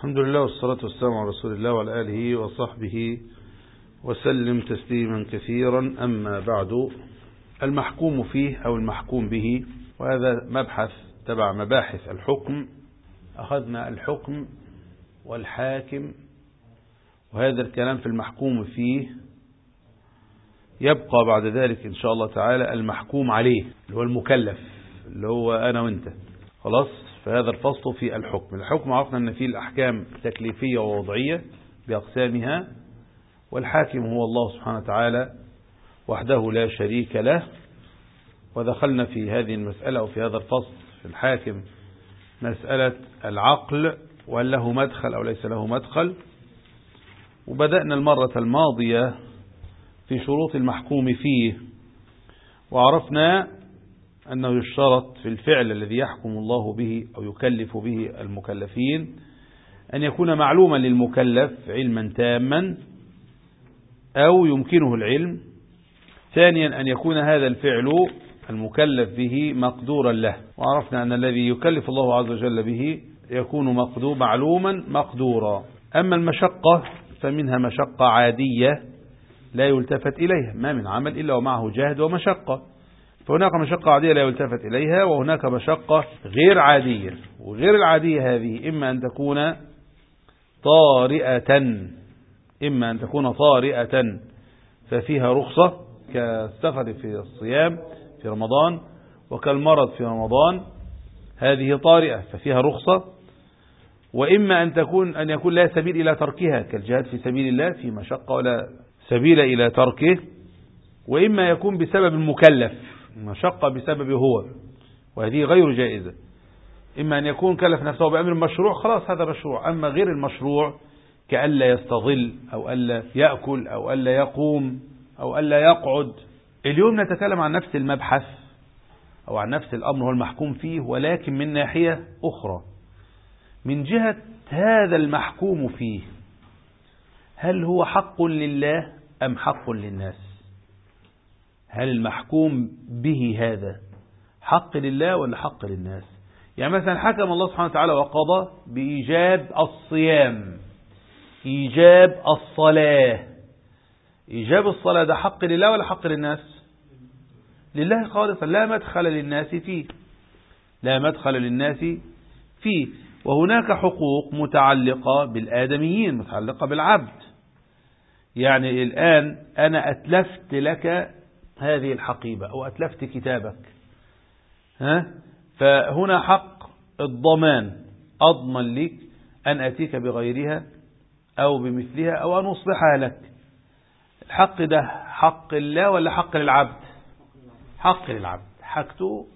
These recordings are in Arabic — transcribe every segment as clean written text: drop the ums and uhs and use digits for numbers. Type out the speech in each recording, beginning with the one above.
الحمد لله والصلاة والسلام على رسول الله وعلى آله وصحبه وسلم تسليما كثيرا. أما بعد، المحكوم فيه أو المحكوم به، وهذا مبحث تبع مباحث الحكم. أخذنا الحكم والحاكم، وهذا الكلام في المحكوم فيه. يبقى بعد ذلك إن شاء الله تعالى المحكوم عليه اللي هو المكلف، اللي هو أنا وإنت. خلاص، فهذا الفصل في الحكم. الحكم عرفنا أن فيه الأحكام تكليفية ووضعية بأقسامها، والحاكم هو الله سبحانه وتعالى وحده لا شريك له. ودخلنا في هذه المسألة أو في هذا الفصل في الحاكم مسألة العقل، وهل له مدخل أو ليس له مدخل. وبدأنا المرة الماضية في شروط المحكوم فيه، وعرفنا أنه يشترط في الفعل الذي يحكم الله به أو يكلف به المكلفين أن يكون معلوما للمكلف علما تاما أو يمكنه العلم. ثانيا، أن يكون هذا الفعل المكلف به مقدورا له، وعرفنا أن الذي يكلف الله عز وجل به يكون معلوما مقدورا. أما المشقة فمنها مشقة عادية لا يلتفت إليها، ما من عمل إلا ومعه جهد ومشقة، فهناك مشقة عادية لا يلتفت إليها، وهناك مشقة غير عادية. وغير العادية هذه إما أن تكون طارئة ففيها رخصة، كالسفر في الصيام في رمضان وكالمرض في رمضان، هذه طارئة ففيها رخصة. وإما أن يكون لا سبيل إلى تركها، كالجهاد في سبيل الله في مشقة ولا سبيل إلى تركه. وإما يكون بسبب المكلف، مشقة بسببه هو، وهذه غير جائزة. إما أن يكون كلف نفسه بأمر مشروع، خلاص هذا مشروع. أما غير المشروع كألا يستظل أو ألا يأكل أو ألا يقوم أو ألا يقعد. اليوم نتكلم عن نفس المبحث أو عن نفس الأمر هو المحكوم فيه، ولكن من ناحية أخرى، من جهة هذا المحكوم فيه، هل هو حق لله أم حق للناس؟ هل المحكوم به هذا حق لله ولا حق للناس؟ يعني مثلا حكم الله سبحانه وتعالى وقضى بإيجاب الصيام، إيجاب الصلاة. إيجاب الصلاة ده حق لله ولا حق للناس؟ لله خالصا، لا مدخل للناس فيه، لا مدخل للناس فيه. وهناك حقوق متعلقة بالآدميين، متعلقة بالعبد. يعني الآن أنا أتلفت لك هذه الحقيبة أو أتلفت كتابك، فهنا حق الضمان، أضمن لك أن أتيك بغيرها أو بمثلها أو أن أصلحها لك. الحق ده حق الله ولا حق للعبد؟ حق للعبد. حقته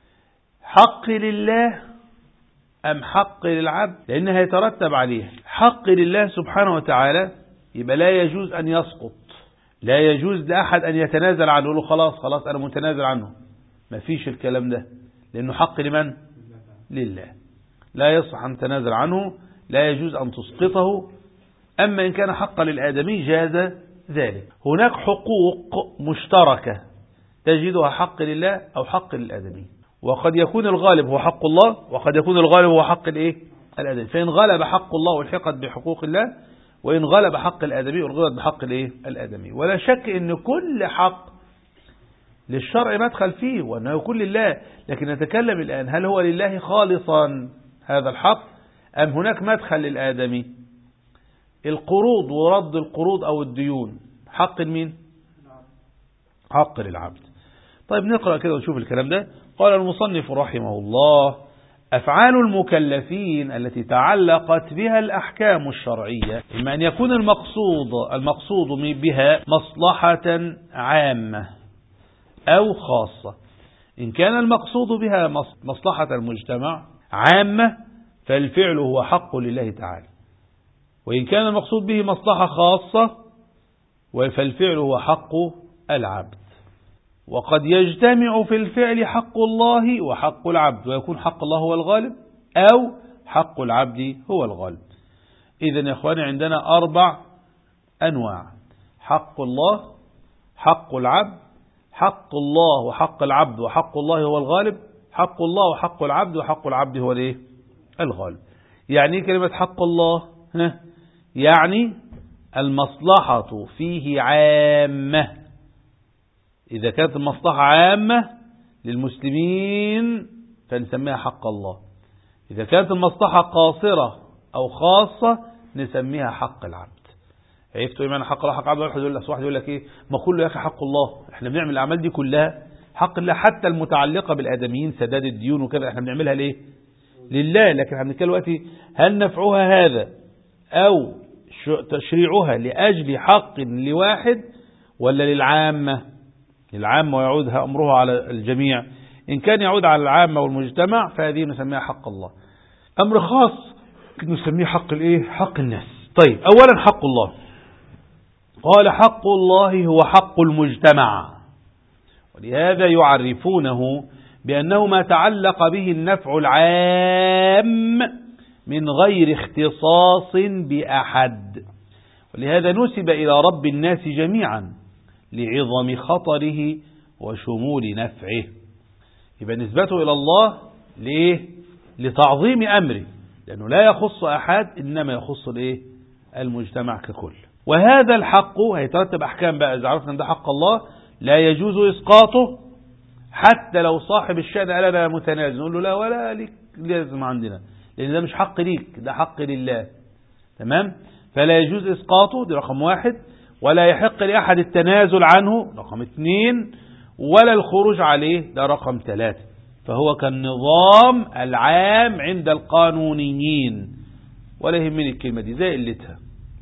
حق لله أم حق للعبد؟ لأنها يترتب عليها. حق لله سبحانه وتعالى يبقى لا يجوز أن يسقط، لا يجوز لأحد أن يتنازل عنه، يقول له خلاص أنا متنازل عنه. ما فيش الكلام ده، لأنه حق لمن؟ لله، لا يصح أن تنازل عنه، لا يجوز أن تسقطه. أما إن كان حقا للآدمي جاز ذلك. هناك حقوق مشتركة تجدها حق لله أو حق للآدمي، وقد يكون الغالب هو حق الله، وقد يكون الغالب هو حق الآدمي. فإن غلب حق الله الحقت بحقوق الله، وإن غلب حق الآدمي ألغيت بحق الآدمي. ولا شك أن كل حق للشرع مدخل فيه وأنه يكون لله، لكن نتكلم الآن هل هو لله خالصا هذا الحق أم هناك مدخل للآدمي؟ القروض ورد القروض أو الديون حق لمين؟ حق للعبد. طيب نقرأ كده ونشوف الكلام ده. قال المصنف رحمه الله: أفعال المكلفين التي تعلقت بها الأحكام الشرعية إما أن يكون المقصود بها مصلحة عامة أو خاصة. إن كان المقصود بها مصلحة المجتمع عامة فالفعل هو حق لله تعالى، وإن كان المقصود به مصلحة خاصة فالفعل هو حق العبد. وقد يجتمع في الفعل حق الله وحق العبد، ويكون حق الله هو الغالب أو حق العبد هو الغالب. إذن يا أخواني عندنا 4 أنواع: حق الله، حق العبد، حق الله وحق العبد وحق الله هو الغالب، حق الله وحق العبد وحق العبد هو الغالب. يعني ايه كلمة حق الله؟ يعني المصلحة فيه عامة. إذا كانت المصلحة عامة للمسلمين فنسميها حق الله. إذا كانت المصلحة قاصرة أو خاصة نسميها حق العبد. عرفتوا ايه معنى حق الله؟ حق العبد. واحد يقول لك ايه؟ ما كله يا اخي حق الله، احنا بنعمل الاعمال دي كلها حق الله، حتى المتعلقة بالآدميين سداد الديون وكذا احنا بنعملها ليه؟ لله. لكن احنا بنتكلم دلوقتي هل نفعها هذا أو تشريعها لأجل حق لواحد ولا للعامة؟ للعامة ويعود أمرها على الجميع. إن كان يعود على العامة والمجتمع فهذه نسميها حق الله. أمر خاص نسميه حق الإيه؟ حق الناس. طيب أولا حق الله، قال حق الله هو حق المجتمع، ولهذا يعرفونه بأنه ما تعلق به النفع العام من غير اختصاص بأحد، ولهذا نسب إلى رب الناس جميعا لعظم خطره وشمول نفعه. يبقى نسبته إلى الله ليه؟ لتعظيم أمره، لأنه لا يخص أحد إنما يخص الإيه؟ المجتمع ككل. وهذا الحق هيترتب أحكام بقى. إذا عرفنا أن ده حق الله لا يجوز إسقاطه، حتى لو صاحب الشأن قال أنا متنازل نقول له لا ولا ليك لازم عندنا، لأن ده مش حق ليك، ده حق لله. تمام؟ فلا يجوز إسقاطه، دي رقم واحد. ولا يحق لأحد التنازل عنه، رقم اثنين. ولا الخروج عليه، ده رقم ثلاثة. فهو كالنظام العام عند القانونيين، ولا يهمني الكلمة دي زي قلتها.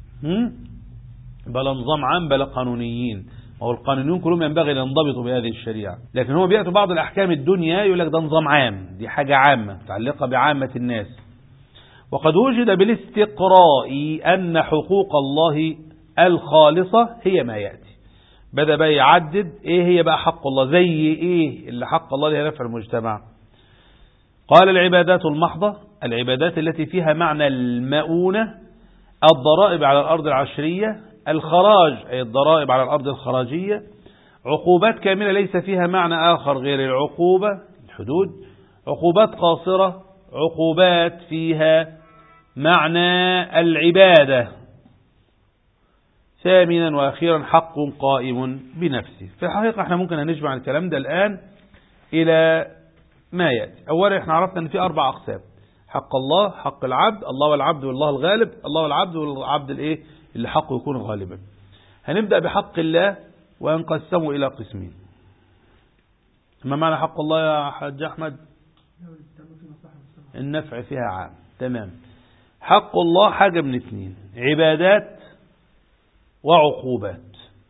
بلا نظام عام بلا قانونيين، وهو القانونيون كلهم ينبغي أن ينضبطوا بهذه الشريعة. لكن هو بيأتوا بعض الأحكام الدنيا يقول لك ده نظام عام، دي حاجة عامة متعلقة بعامة الناس. وقد وجد بالاستقراء أن حقوق الله الخالصة هي ما يأتي. بدأ بقى يعدد ايه هي بقى حق الله، زي ايه اللي حق الله لها نفع المجتمع. قال العبادات المحضة، العبادات التي فيها معنى المؤونة، الضرائب على الأرض العشرية، الخراج أي الضرائب على الأرض الخراجية، عقوبات كاملة ليس فيها معنى آخر غير العقوبة الحدود، عقوبات قاصرة، عقوبات فيها معنى العبادة. ثامنا وأخيرا حق قائم بنفسه. في الحقيقة احنا ممكن نجمع الكلام ده الآن إلى ما يأتي. أولا احنا عرفنا أن في 4 أقسام: حق الله، حق العبد، الله والعبد والله الغالب، الله والعبد والعبد الايه اللي حقه يكون غالبا. هنبدأ بحق الله وينقسموا إلى قسمين. ما معنى حق الله يا حاج أحمد؟ النفع فيها عام. تمام. حق الله حاجة من اثنين: عبادات وعقوبات.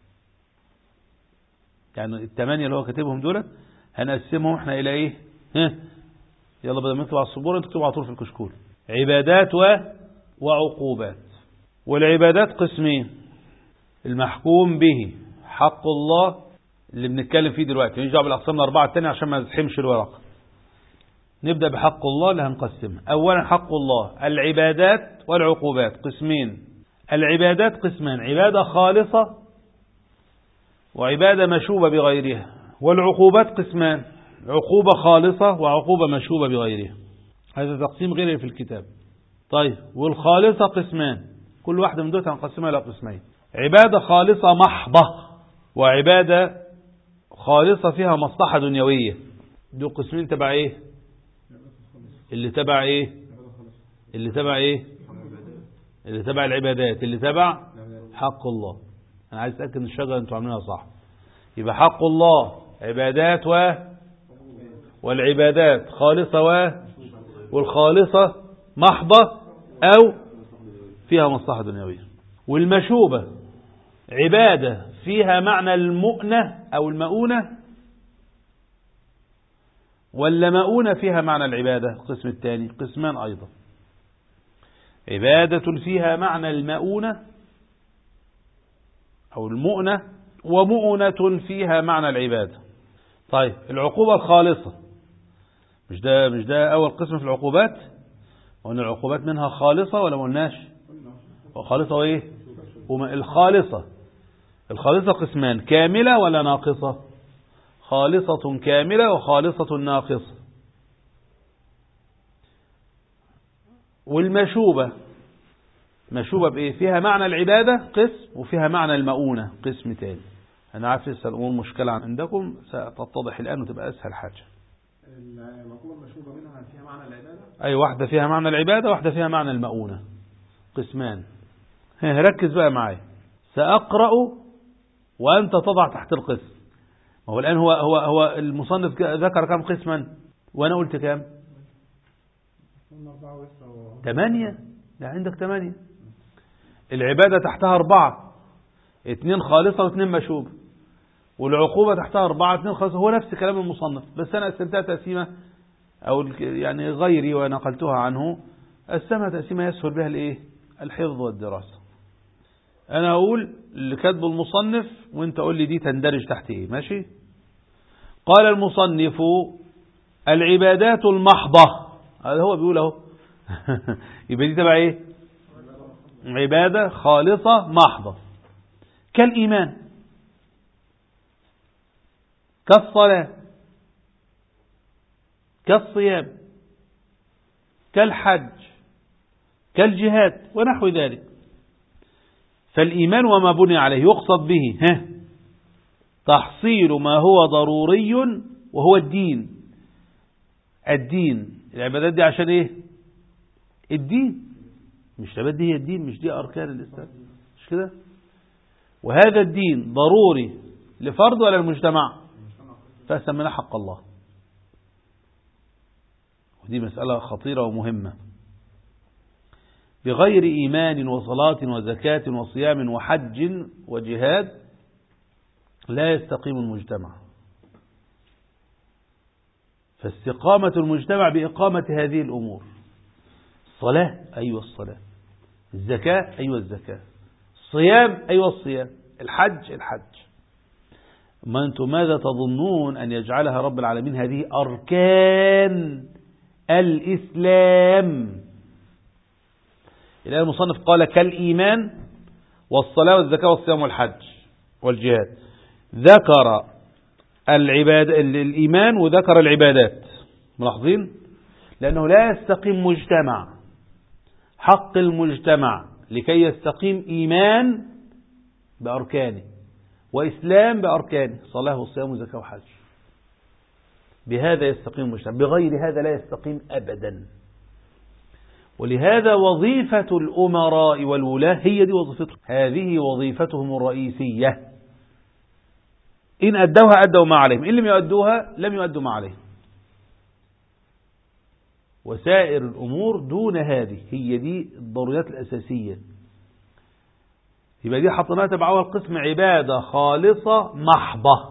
يعني 8 اللي هو كاتبهم دول هنقسمهم احنا إلى ايه؟ يلا بدل ما نكتب على السبورة نكتب على طول في الكشكول: عبادات وعقوبات. والعبادات قسمين: المحكوم به حق الله اللي بنتكلم فيه دلوقتي، مش دعوه بالاقسام الاربعه الثانيه عشان ما نزحمش الورقه. نبدا بحق الله اللي هنقسمها. اولا حق الله العبادات والعقوبات قسمين: العبادات قسمان: عباده خالصه وعباده مشوبه بغيرها. والعقوبات قسمان: عقوبه خالصه وعقوبه مشوبه بغيرها. هذا تقسيم غير في الكتاب. طيب والخالصه قسمان، كل واحده من دول هنقسمها الى قسمين: عباده خالصه محضه وعباده خالصة فيها مصلحة دنيوية. دول قسمين تبع ايه؟ اللي تبع ايه؟ اللي تبع ايه؟ اللي تبع العبادات، اللي تبع حق الله. انا عايز اتاكد ان الشجره انتوا عاملينها صح. يبقى حق الله عبادات والعبادات خالصة والخالصة محضة او فيها مصلحة دنيوية. والمشوبة عبادة فيها معنى المؤنة أو المؤونة، ولا مؤونة فيها معنى العبادة. القسم الثاني قسمان أيضا: عبادة فيها معنى المؤونة أو المؤنة، ومؤونة فيها معنى العبادة. طيب العقوبة الخالصة، مش ده أول قسم في العقوبات؟ وأن العقوبات منها خالصة ولا ما قلناش؟ وخالصة وإيه؟ الخالصة قسمان: كاملة ولا ناقصة؟ خالصة كاملة وخالصة ناقصة. والمشوبة مشوبة بإيه؟ فيها معنى العبادة قسم، وفيها معنى المؤونة قسم تاني. أنا عارف لسه الأمور مشكلة عندكم، ستتضح الآن وتبقى أسهل حاجة. المقولة المشوبة منها فيها معنى العبادة؟ أي واحدة فيها معنى العبادة، واحدة فيها معنى المؤونة، قسمان. ركز بقى معايا، سأقرأ وأنت تضع تحت القسم. هو الآن هو المصنف ذكر كم قسما وأنا قلت كم؟ 8. لا عندك 8. العبادة تحتها 4، 2 خالصة و2 مشوبة، والعقوبة تحتها 4، 2 خالصة. هو نفس كلام المصنف، بس أنا قسمتها تقسيمة، أو يعني غيري ونقلتها عنه قسمها تقسيمة يسهل بها الإيه؟ الحفظ والدراسة. أنا أقول اللي كاتبه المصنف وأنت قول لي دي تندرج تحت إيه. ماشي؟ قال المصنف العبادات المحضة، هذا هو بيقول اهو. يبقى دي تبع ايه؟ عبادة خالصة محضة، كالإيمان، كالصلاة، كالصيام، كالحج، كالجهاد ونحو ذلك. فالإيمان وما بني عليه يقصد به تحصيل ما هو ضروري وهو الدين. الدين العبادات دي عشان ايه؟ الدين، مش العبادات دي هي الدين، مش دي أركان الإسلام، مش كده؟ وهذا الدين ضروري لفرد ولا المجتمع؟ فسمينا حق الله. ودي مسألة خطيرة ومهمة. بغير إيمان وصلاة وزكاة وصيام وحج وجهاد لا يستقيم المجتمع. فاستقامة المجتمع بإقامة هذه الأمور. الصلاة أيوة الصلاة، الزكاة أيوة الزكاة، الصيام أيوة الصيام، الحج الحج. ما أنتم ماذا تظنون أن يجعلها رب العالمين هذه أركان الإسلام؟ الآن المصنف قال كالإيمان والصلاة والزكاة والصيام والحج والجهاد، ذكر الإيمان وذكر العبادات. ملاحظين؟ لأنه لا يستقيم مجتمع، حق المجتمع لكي يستقيم إيمان بأركانه وإسلام بأركانه، صلاة وصيام وزكاة وحج. بهذا يستقيم المجتمع، بغير هذا لا يستقيم أبدا. ولهذا وظيفة الأمراء والولاة هي دي وظيفتهم، هذه وظيفتهم الرئيسية. إن أدوها أدوا ما عليهم، إن لم يؤدوها لم يؤدوا ما عليهم. وسائر الأمور دون هذه، هي دي الضروريات الأساسية. يبقى دي حطيناها تبعها القسم عبادة خالصة محضة،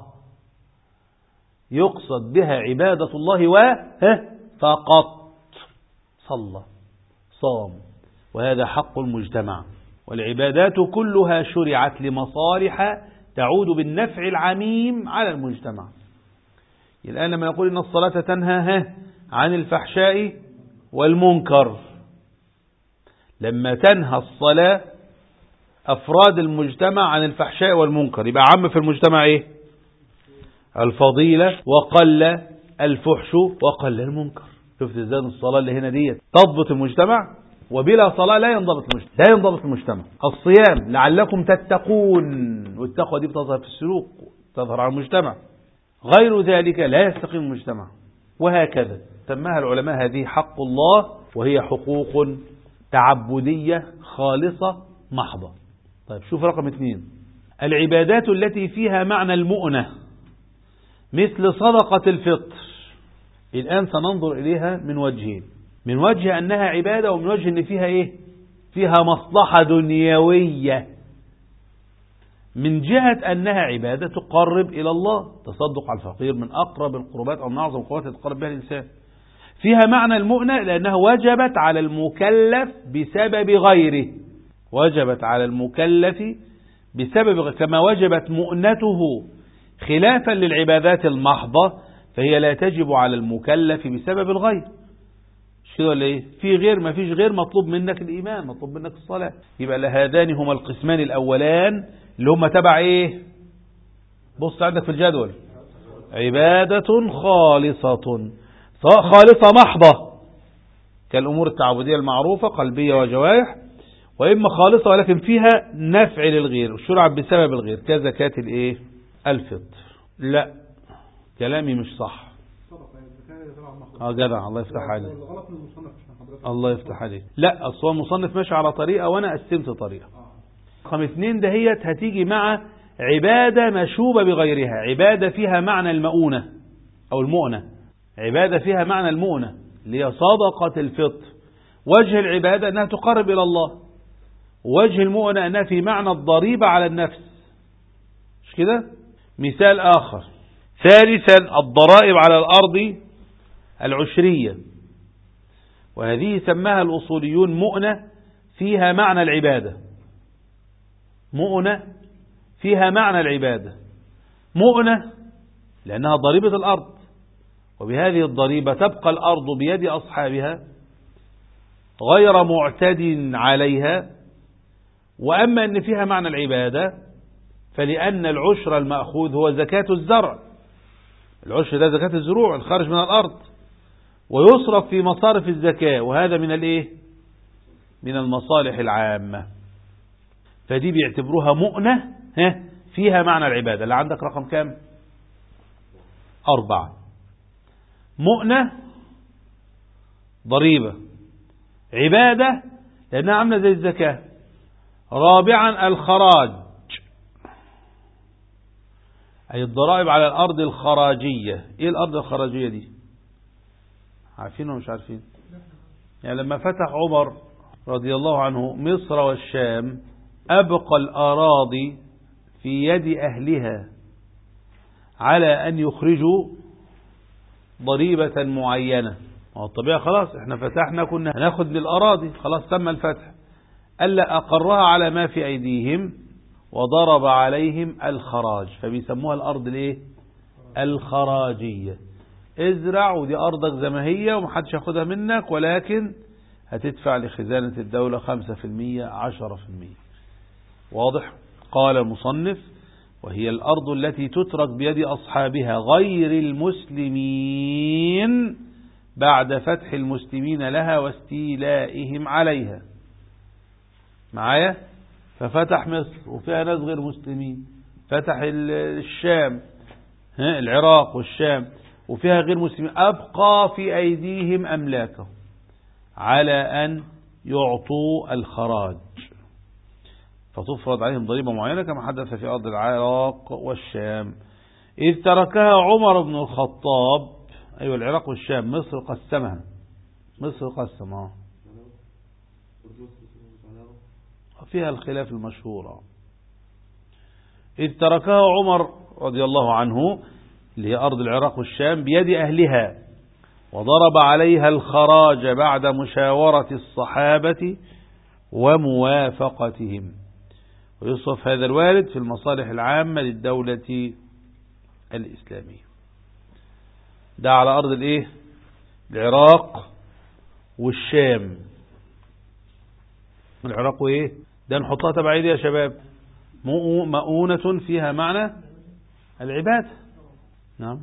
يقصد بها عبادة الله فقط. صلى، صام، وهذا حق المجتمع. والعبادات كلها شرعت لمصالح تعود بالنفع العميم على المجتمع. الآن لما نقول إن الصلاة تنهى عن الفحشاء والمنكر، لما تنهى الصلاة أفراد المجتمع عن الفحشاء والمنكر، يبقى عم في المجتمع إيه؟ الفضيلة، وقل الفحش، وقل المنكر. شفت ازاي الصلاة اللي هنا دي تضبط المجتمع؟ وبلا صلاة لا ينضبط المجتمع. الصيام لعلكم تتقون، والتقوى دي بتظهر في السلوك، تظهر على المجتمع. غير ذلك لا يستقيم المجتمع. وهكذا سماها العلماء هذه حق الله، وهي حقوق تعبدية خالصة محضة. طيب شوف رقم 2، العبادات التي فيها معنى المؤنة مثل صدقة الفطر. الآن سننظر إليها من وجهين: من وجه أنها عبادة، ومن وجه أن فيها إيه؟ فيها مصلحة دنيوية. من جهة أنها عبادة تقرب إلى الله، تصدق على الفقير من أقرب القربات أو من أعظم القربات يتقرب بها الإنسان. فيها معنى المؤنة لأنها وجبت على المكلف بسبب غيره، وجبت على المكلف بسبب غيره، كما وجبت مؤنته خلافا للعبادات المحضة، فهي لا تجب على المكلف بسبب الغير. مش كده ولا ايه؟ في غير، ما فيش غير، مطلوب منك الإيمان، مطلوب منك الصلاة. يبقى لهذان هما القسمان الأولان اللي هما تبع ايه؟ بص عندك في الجدول: عبادة خالصة، سواء خالصة محضة كالأمور التعبدية المعروفة قلبية وجوارح، وإما خالصة ولكن فيها نفع للغير وشرعت بسبب الغير كزكاة الإيه؟ الفطر. لا، كلامي مش صح. جدع، الله يفتح عليك. الله يفتح عليك. لا، أصلا المصنف ماشي على طريقة وأنا قسمت طريقة. رقم 2 دهيت هتيجي مع عبادة مشوبة بغيرها، عبادة فيها معنى المؤونة أو المؤنة، عبادة فيها معنى المؤنة اللي هي صدقة الفطر. وجه العبادة أنها تقرب إلى الله، وجه المؤنة أنها في معنى الضريبة على النفس، مش كده؟ مثال آخر. ثالثا الضرائب على الأرض العشرية، وهذه سماها الأصوليون مؤنة فيها معنى العبادة، مؤنة فيها معنى العبادة، مؤنة لأنها ضريبة الأرض، وبهذه الضريبة تبقى الأرض بيد أصحابها غير معتد عليها. وأما أن فيها معنى العبادة فلأن العشر المأخوذ هو زكاة الزرع، العشر ده زكاة الزروع الخارج من الأرض، ويصرف في مصارف الزكاة، وهذا من الإيه؟ من المصالح العامة. فدي بيعتبروها مؤنة فيها معنى العبادة. اللي عندك رقم كام؟ 4. مؤنة ضريبة، عبادة لأنها عاملة زي الزكاة. رابعا الخراج، أي الضرائب على الأرض الخراجية. إيه الأرض الخراجية دي؟ عارفين ولا مش عارفين؟ يعني لما فتح عمر رضي الله عنه مصر والشام أبقى الأراضي في يد أهلها على أن يخرجوا ضريبة معينة. والطبيعة خلاص احنا فتحنا كنا هناخد للأراضي، خلاص تم الفتح. ألا أقرها على ما في أيديهم وضرب عليهم الخراج، فبيسموها الأرض الايه؟ الخراجية. ازرع ودي أرضك زي ما هي ومحدش ياخدها منك، ولكن هتدفع لخزانة الدولة 5% 10%. واضح؟ قال المصنف: وهي الأرض التي تترك بيد أصحابها غير المسلمين بعد فتح المسلمين لها واستيلائهم عليها. معايا؟ ففتح مصر وفيها ناس غير مسلمين، فتح الشام، العراق والشام وفيها غير مسلمين، أبقى في أيديهم أملاكهم على أن يعطوا الخراج، فتفرض عليهم ضريبة معينة كما حدث في أرض العراق والشام. إذ تركها عمر بن الخطاب، أيوة العراق والشام، مصر قسمها، مصر قسمها فيها الخلاف المشهور. إذ تركها عمر رضي الله عنه اللي هي أرض العراق والشام بيد أهلها، وضرب عليها الخراج بعد مشاورة الصحابة وموافقتهم. ويصف هذا الوارد في المصالح العامة للدولة الإسلامية. ده على أرض الإيه؟ العراق والشام. العراق وإيه؟ ده نحطها تبع إيدي يا شباب، مؤونة فيها معنى العبادة. نعم،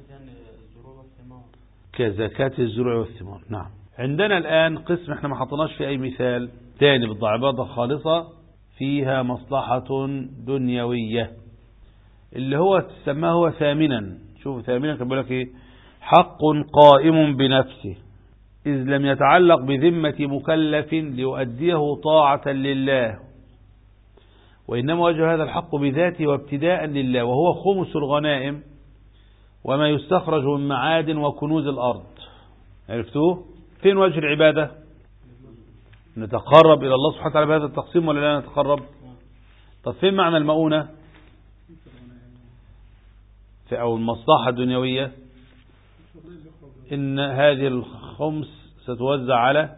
كزكاة الزروع والثمار. نعم. عندنا الآن قسم احنا ما حطناش في أي مثال تاني بالضعبادة خالصة فيها مصلحة دنيوية، اللي هو تسماه هو ثامنا. شوف ثامنا كان بيقول لك ايه؟ حق قائم بنفسه إذ لم يتعلق بذمة مكلف ليؤديه طاعة لله، وإنما وجه هذا الحق بذاته وابتداء لله، وهو خمس الغنائم وما يستخرج من معادن وكنوز الأرض. عرفتوه؟ فين وجه العبادة؟ نتقرب إلى الله سبحانه وتعالى بهذا التقسيم ولا لا نتقرب؟ طب فين معنى المؤونة في أو المصلحة الدنيوية؟ إن هذه الخمس ستوزع على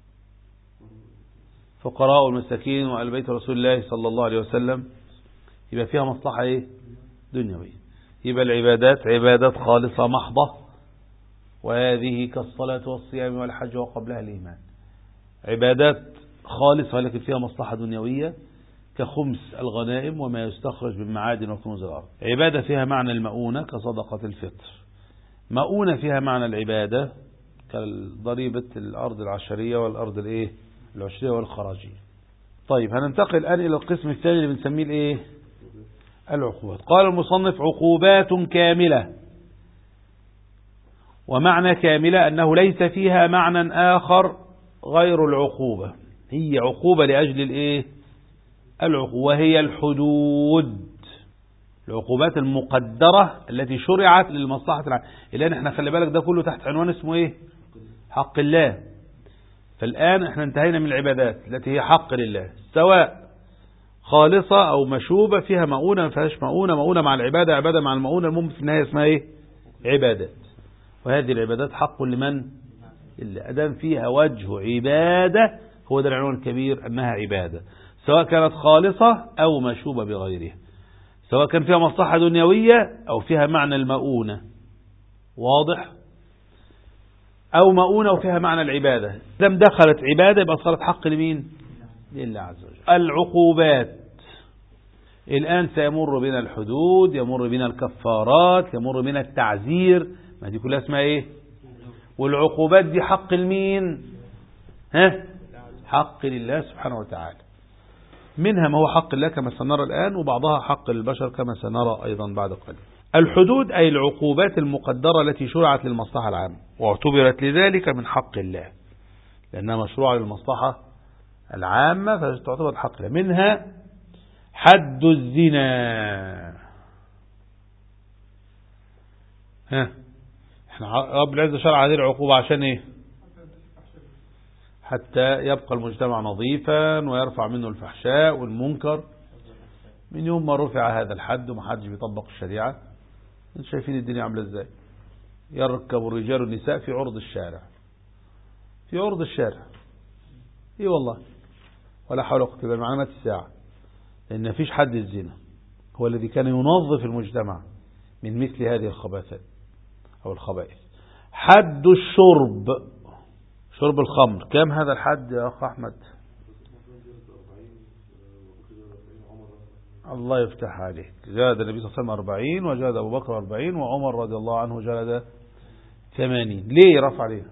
فقراء والمساكين وآل بيت رسول الله صلى الله عليه وسلم، يبقى فيها مصلحة ايه؟ دنيوية. يبقى العبادات عبادات خالصة محضة، وهذه كالصلاة والصيام والحج وقبلها الإيمان، عبادات خالصة لكن فيها مصلحة دنيوية كخمس الغنائم وما يستخرج من معادن وكنوز الأرض. عبادة فيها معنى المؤونة كصدقة الفطر، مؤونة فيها معنى العبادة كضريبة الأرض العشرية والأرض العشرية والخراجية. طيب هننتقل الآن إلى القسم الثاني اللي بنسميه العقوبات. قال المصنف: عقوبات كاملة. ومعنى كاملة أنه ليس فيها معنى آخر غير العقوبة، هي عقوبة لأجل العقوبة، وهي الحدود، العقوبات المقدرة التي شرعت للمصلحة العامة. الآن احنا خلي بالك ده كله تحت عنوان اسمه حق الله. فالآن احنا انتهينا من العبادات التي هي حق لله، سواء خالصة أو مشوبة، فيها مؤونة ما فيهاش مؤونة مع العبادة، عبادة مع المؤونة، المهم في النهاية اسمها عبادات. وهذه العبادات حق لمن؟ إلا أدام فيها وجه عبادة، هو ده العنوان الكبير، أنها عبادة، سواء كانت خالصة أو مشوبة بغيرها، سواء كان فيها مصلحة دنيوية أو فيها معنى المؤونة، واضح؟ أو مؤونة وفيها معنى العبادة. دام دخلت عبادة يبقى صارت حق لمين؟ لله عز وجل. العقوبات الآن سيمر بنا الحدود، يمر بنا الكفارات، يمر بنا التعزير، ما دي كلها اسمها والعقوبات دي حق لمين؟ حق لله سبحانه وتعالى. منها ما هو حق الله كما سنرى الآن، وبعضها حق للبشر كما سنرى أيضا بعد قليل. الحدود أي العقوبات المقدرة التي شرعت للمصلحة العامة، واعتبرت لذلك من حق الله لأنها مشروعة للمصلحة العامة، فتعتبر حق الله. منها حد الزنا. احنا رب العزة شرع هذه العقوبة عشان حتى يبقى المجتمع نظيفا ويرفع منه الفحشاء والمنكر. من يوم ما رفع هذا الحد ومحدش بيطبق الشريعة، انتم شايفين الدنيا عاملة ازاي؟ يركب الرجال والنساء في عرض الشارع، في عرض الشارع، والله ولا حول ولا قوة إلا بالله، معلومات الساعة. لأن مفيش حد الزنا هو الذي كان ينظف المجتمع من مثل هذه الخباثات أو الخبائث. حد الشرب، شرب الخمر، كم هذا الحد يا أخ أحمد؟ الله يفتح عليك. جلد النبي صلى الله عليه وسلم 40، وجلد أبو بكر 40، وعمر رضي الله عنه جلد 80. ليه رفع عليه؟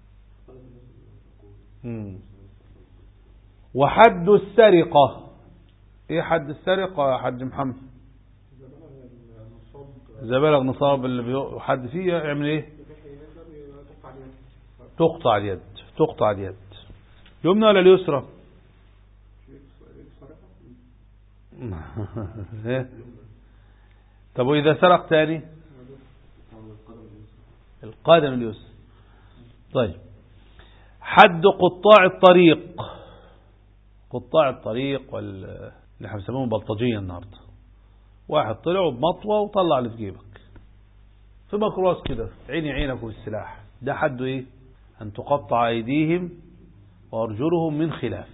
وحد السرقة، ايه حد السرقة يا حاج محمد؟ إذا بلغ نصاب اللي حد فيه يعمل تقطع اليد. تقطع اليد اليمنى ولا اليسرى؟ طب وإذا سرق تاني؟ القدم اليسرى. طيب حد قطاع الطريق، قطاع الطريق اللي احنا بنسميهم بلطجية النهارده، واحد طلع بمطوة وطلع اللي في جيبك في مكروس كده، عيني عينك بالسلاح، ده حده أن تقطع أيديهم وأرجلهم من خلاف،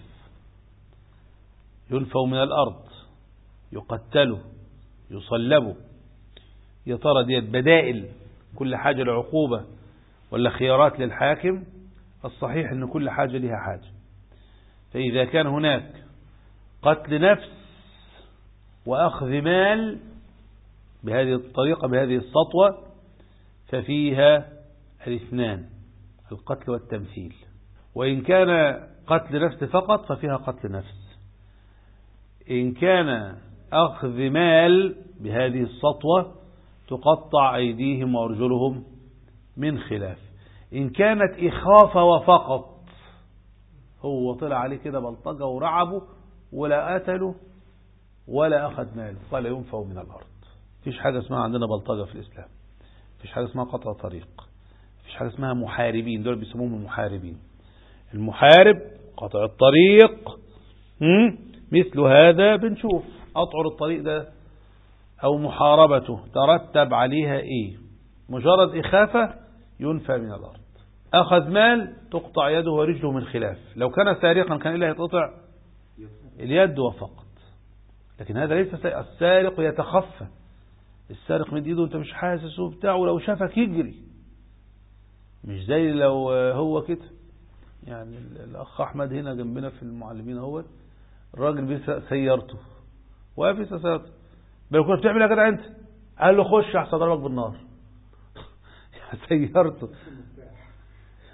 ينفوا من الأرض، يقتلوا، يصلبوا. يا ترى ديت بدائل كل حاجة لعقوبة ولا خيارات للحاكم؟ الصحيح أن كل حاجة لها حاجة. فإذا كان هناك قتل نفس وأخذ مال بهذه الطريقة بهذه السطوة ففيها الاثنان، القتل والتمثيل. وإن كان قتل نفس فقط ففيها قتل نفس. إن كان أخذ مال بهذه السطوة تقطع أيديهم وأرجلهم من خلاف. إن كانت إخافة وفقط، هو طلع عليه كده بلطجة ورعبه ولا قتله ولا أخذ ماله، ولا ينفوا من الأرض. فيش حاجة اسمها عندنا بلطجة في الإسلام، فيش حاجة اسمها قطع طريق، فيش حاجة اسمها محاربين، دول بيسموهم المحاربين. المحارب قطع الطريق مثل هذا بنشوف أطعر الطريق ده أو محاربته ترتب عليها مجرد إخافة ينفى من الأرض. أخذ مال تقطع يده ورجله من خلاف. لو كان سارقا كان إلا يتقطع اليد وفقط، لكن هذا ليس السارق يتخفى. السارق من ايده انت مش حاسس وبتاع، ولو شافك يجري، مش زي لو هو كده. يعني الأخ أحمد هنا جنبنا في المعلمين، هو الراجل بيسرق سيارته، واقف يسرق سيارته، بل كنت بتعمل يا جدع انت؟ قال له خش احسن ضربك بالنار. سيارته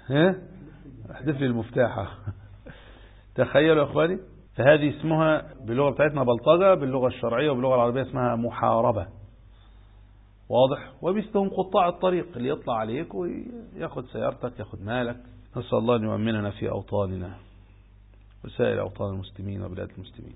ها احذف لي المفتاحة. تخيلوا يا اخواني، فهذه اسمها باللغة بتاعتنا بلطجة، باللغة الشرعية وباللغة العربية اسمها محاربة. واضح؟ ومثلهم قطاع الطريق اللي يطلع عليك وياخد سيارتك، ياخد مالك. نسأل الله أن يؤمننا في أوطاننا وسائر أوطان المسلمين وبلاد المسلمين.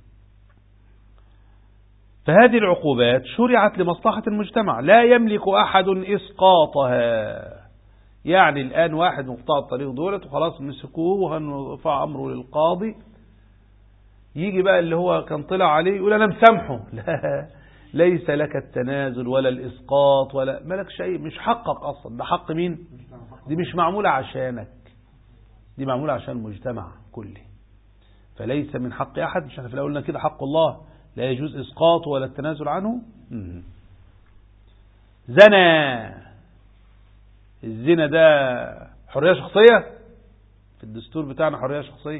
فهذه العقوبات شرعت لمصلحة المجتمع، لا يملك أحد إسقاطها. يعني الآن واحد مقطع الطريق دولت وخلاص مسكوه وهنرفع أمره للقاضي، يجي بقى اللي هو كان طلع عليه يقول أنا مسامحه. لا، ليس لك التنازل ولا الإسقاط ولا ملك شيء، مش حقك أصلا. ده حق مين؟ دي مش معمولة عشانك، دي معمولة عشان المجتمع كله. فليس من حق أحد، مش احنا في الأول قلنا كده حق الله لا يجوز إسقاطه ولا التنازل عنه. زنا، الزنا ده حرية شخصية في الدستور بتاعنا، حرية شخصية.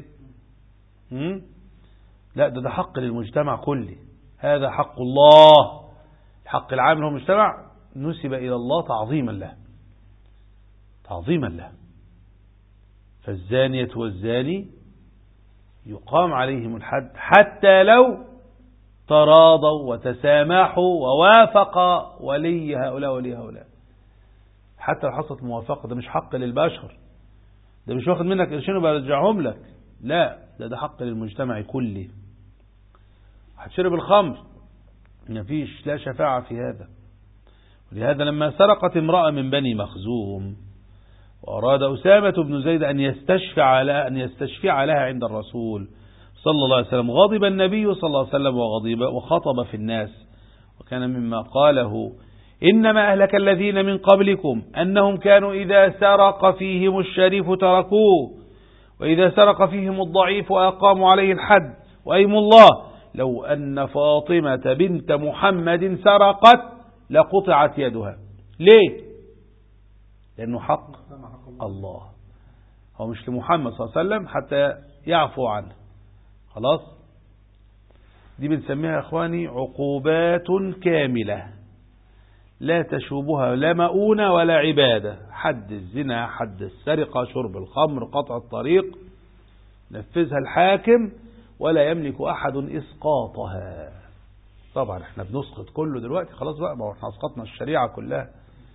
لا، ده حق للمجتمع كله. هذا حق الله، الحق العام له المجتمع، نسب إلى الله تعظيما له، تعظيما له. فالزانية والزاني يقام عليهم الحد حتى لو تراضوا وتسامحوا ووافق ولي هؤلاء ولي هؤلاء. حتى لو حصلت موافقة، ده مش حق للبشر، ده مش واخد منك قرشين وبرجعهم لك، لا، ده حق للمجتمع كله. هتشرب الخمر، مفيش لا شفاعة في هذا. ولهذا لما سرقت امرأة من بني مخزوم وأراد أسامة بن زيد أن يستشفع لها عند الرسول صلى الله عليه وسلم، غضب النبي صلى الله عليه وسلم وخطب في الناس، وكان مما قاله: إنما أهلك الذين من قبلكم أنهم كانوا إذا سرق فيهم الشريف تركوه، وإذا سرق فيهم الضعيف أقاموا عليه الحد، وأيم الله لو أن فاطمة بنت محمد سرقت لقطعت يدها. ليه؟ لأنه حق الله، هو مش لمحمد صلى الله عليه وسلم حتى يعفو عنه. خلاص، دي بنسميها يا أخواني عقوبات كاملة لا تشوبها لا مؤونة ولا عبادة. حد الزنا، حد السرقة، شرب الخمر، قطع الطريق، نفذها الحاكم ولا يملك أحد إسقاطها. طبعا احنا بنسقط كله دلوقتي، خلاص بقى، ما احنا اسقطنا الشريعة كلها.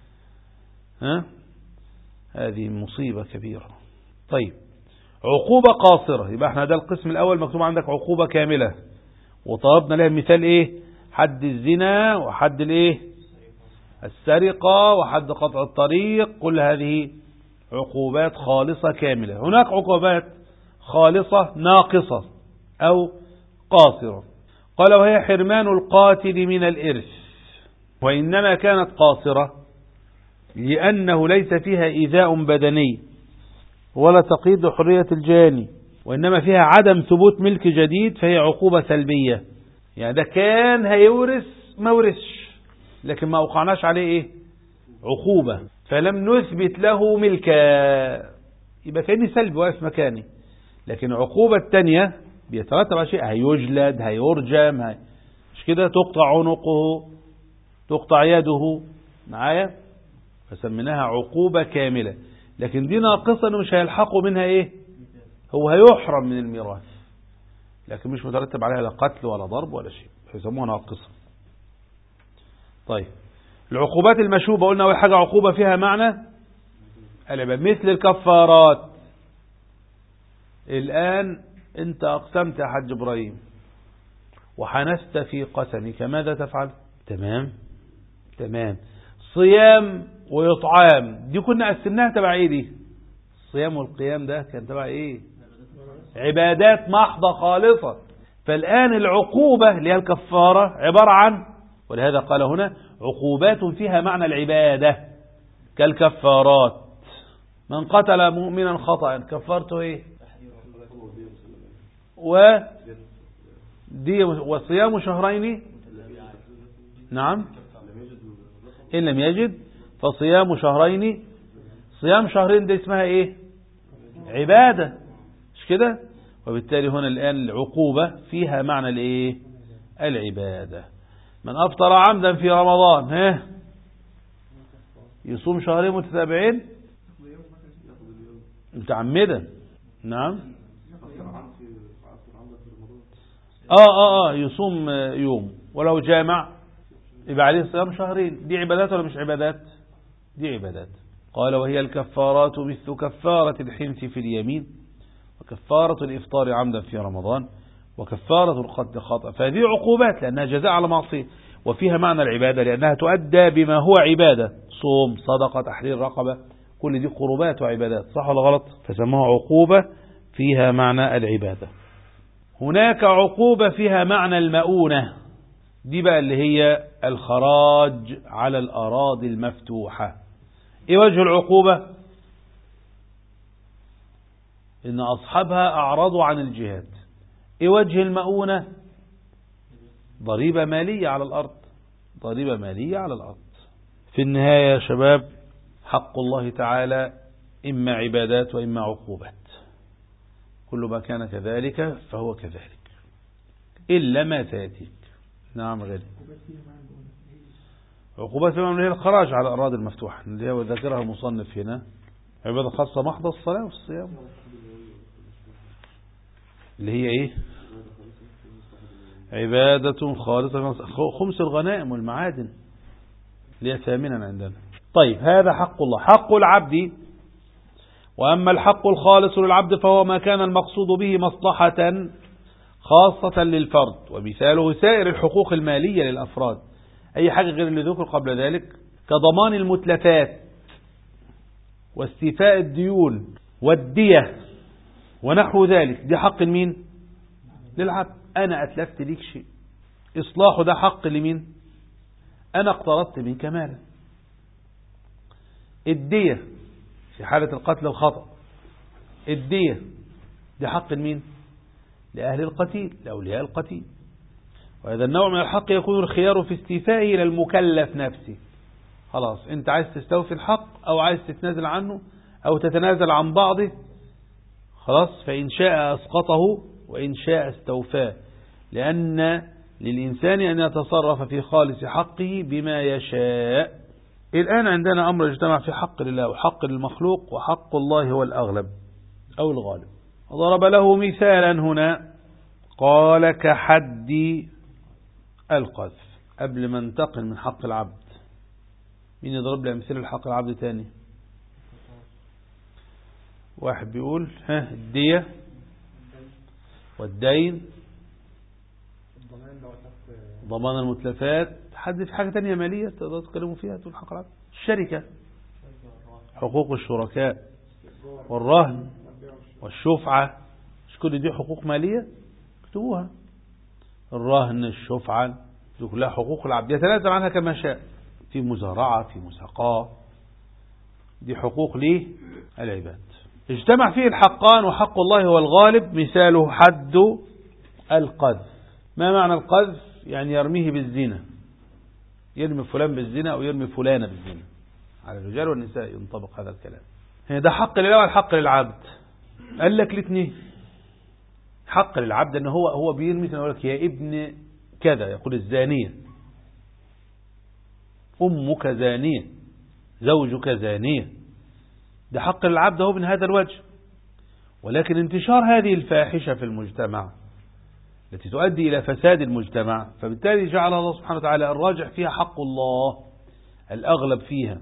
هذه مصيبة كبيرة. طيب، عقوبة قاصرة، يبقى احنا ده القسم الأول مكتوب عندك عقوبة كاملة، وطلبنا لها مثال ايه؟ حد الزنا، وحد الايه؟ السرقة، وحد قطع الطريق. كل هذه عقوبات خالصة كاملة. هناك عقوبات خالصة ناقصة أو قاصرة. قال: وهي حرمان القاتل من الإرث، وإنما كانت قاصرة لأنه ليس فيها إيذاء بدني ولا تقييد حرية الجاني، وإنما فيها عدم ثبوت ملك جديد، فهي عقوبة سلبية. يعني ده كان هيورث ما ورثش، لكن ما أوقعناش عليه إيه؟ عقوبة، فلم نثبت له ملكا، يبقى كأني سلبي واقف مكاني. لكن عقوبة التانية بيترتب على شيء، هيجلد، هيرجم، مش كده؟ تقطع عنقه، تقطع يده، معايا؟ فسميناها عقوبة كاملة. لكن دي ناقصة، انه مش هيلحقوا منها ايه؟ هو هيحرم من الميراث، لكن مش مترتب عليها لا قتل ولا ضرب ولا شيء، يسموها ناقصة. طيب، العقوبات المشوبة قلنا اول حاجة عقوبة فيها معنى العباد، مثل الكفارات. الآن انت اقسمت يا حاج ابراهيم وحنست في قسمك، ماذا تفعل؟ تمام. صيام وإطعام، دي كنا قسمناها تبع ايه؟ دي الصيام والقيام ده كان تبع ايه؟ عبادات محضة خالصة. فالآن العقوبة اللي هي الكفارة عبارة عن، ولهذا قال هنا عقوبات فيها معنى العبادة كالكفارات. من قتل مؤمنا خطأ كفارته ايه؟ وصيام شهرين، نعم، إن لم يجد فصيام شهرين. صيام شهرين دي اسمها ايه؟ عبادة، مش كده؟ وبالتالي هنا الآن العقوبة فيها معنى الايه؟ العبادة. من أفطر عمدا في رمضان يصوم شهرين متتابعين، متعمدا. نعم. يصوم يوم ولو جامع يبقى عليه صيام شهرين. دي عبادات ولا مش عبادات؟ دي عبادات. قال وهي الكفارات مثل كفارة الحنث في اليمين، وكفارة الإفطار عمدا في رمضان، وكفارة القتل خطأ. فهذه عقوبات لأنها جزاء على معصية، وفيها معنى العبادة لأنها تؤدى بما هو عبادة، صوم، صدقة، تحرير رقبة، كل دي قربات وعبادات. صح ولا غلط؟ فسموها عقوبة فيها معنى العبادة. هناك عقوبة فيها معنى المؤونة، دي بقى اللي هي الخراج على الأراضي المفتوحة. ايه وجه العقوبة؟ ان اصحابها اعرضوا عن الجهاد. ايه وجه المؤونة؟ ضريبة مالية على الارض. ضريبة مالية على الارض. في النهاية يا شباب، حق الله تعالى اما عبادات واما عقوبات. كل ما كان كذلك فهو كذلك الا ما تاتيك. نعم غير عقوبات فيما هي الخراج على الأراضي المفتوحة اللي هو ذكرها المصنف هنا. عبادة خاصة محض الصلاة والصيام اللي هي ايه؟ عبادة خالصة، خمس الغنائم والمعادن اللي هي ثامنا عندنا. طيب هذا حق الله. حق العبد، وأما الحق الخالص للعبد فهو ما كان المقصود به مصلحة خاصة للفرد، ومثاله سائر الحقوق المالية للأفراد، أي حاجة غير اللي ذكر قبل ذلك، كضمان المتلفات واستيفاء الديون والدية ونحو ذلك. دي حق لمين؟ للعبد. أنا أتلفت ليك شيء، إصلاحه ده حق لمين؟ أنا اقترضت منك مالا. الدية في حالة القتل الخطأ، الدية دي حق لمين؟ لأهل القتيل، لأولياء القتيل. وهذا النوع من الحق يكون الخيار في استيفائه إلى المكلف نفسه. خلاص أنت عايز تستوفي الحق أو عايز تتنازل عنه أو تتنازل عن بعضه، خلاص، فإن شاء أسقطه وإن شاء استوفاه، لأن للإنسان أن يتصرف في خالص حقه بما يشاء. الآن عندنا أمر اجتمع في حق لله وحق للمخلوق، وحق الله هو الأغلب أو الغالب. ضرب له مثالا هنا، قال كحد القذف. قبل ما ننتقل من حق العبد، مين يضرب لي أمثلة لحق العبد تاني؟ واحد بيقول الدية والدين، ضمان المتلفات. حد في حاجة تانية مالية تقدروا تتكلموا فيها تقول حق العبد؟ الشركة، حقوق الشركاء، والرهن والشفعة، مش كل دي حقوق مالية؟ اكتبوها. الرهن، الشفعة، دي كلها حقوق العبد يتنازل عنها كما شاء، في مزارعة، في مساقاة، دي حقوق ليه العباد. اجتمع فيه الحقان وحق الله هو الغالب. مثاله حد القذف. ما معنى القذف؟ يعني يرميه بالزنا، يرمي فلان بالزنا أو يرمي فلانة بالزنا. على الرجال والنساء ينطبق هذا الكلام. ده حق لله والحق للعبد. قال لك الاثنين. حق للعبد ان هو بيرمي، يقول لك يا ابن كذا، يقول الزانية، أمك زانية، زوجك زانية. ده حق للعبد هو من هذا الوجه. ولكن انتشار هذه الفاحشة في المجتمع التي تؤدي إلى فساد المجتمع، فبالتالي جعل الله سبحانه وتعالى الراجح فيها حق الله، الأغلب فيها.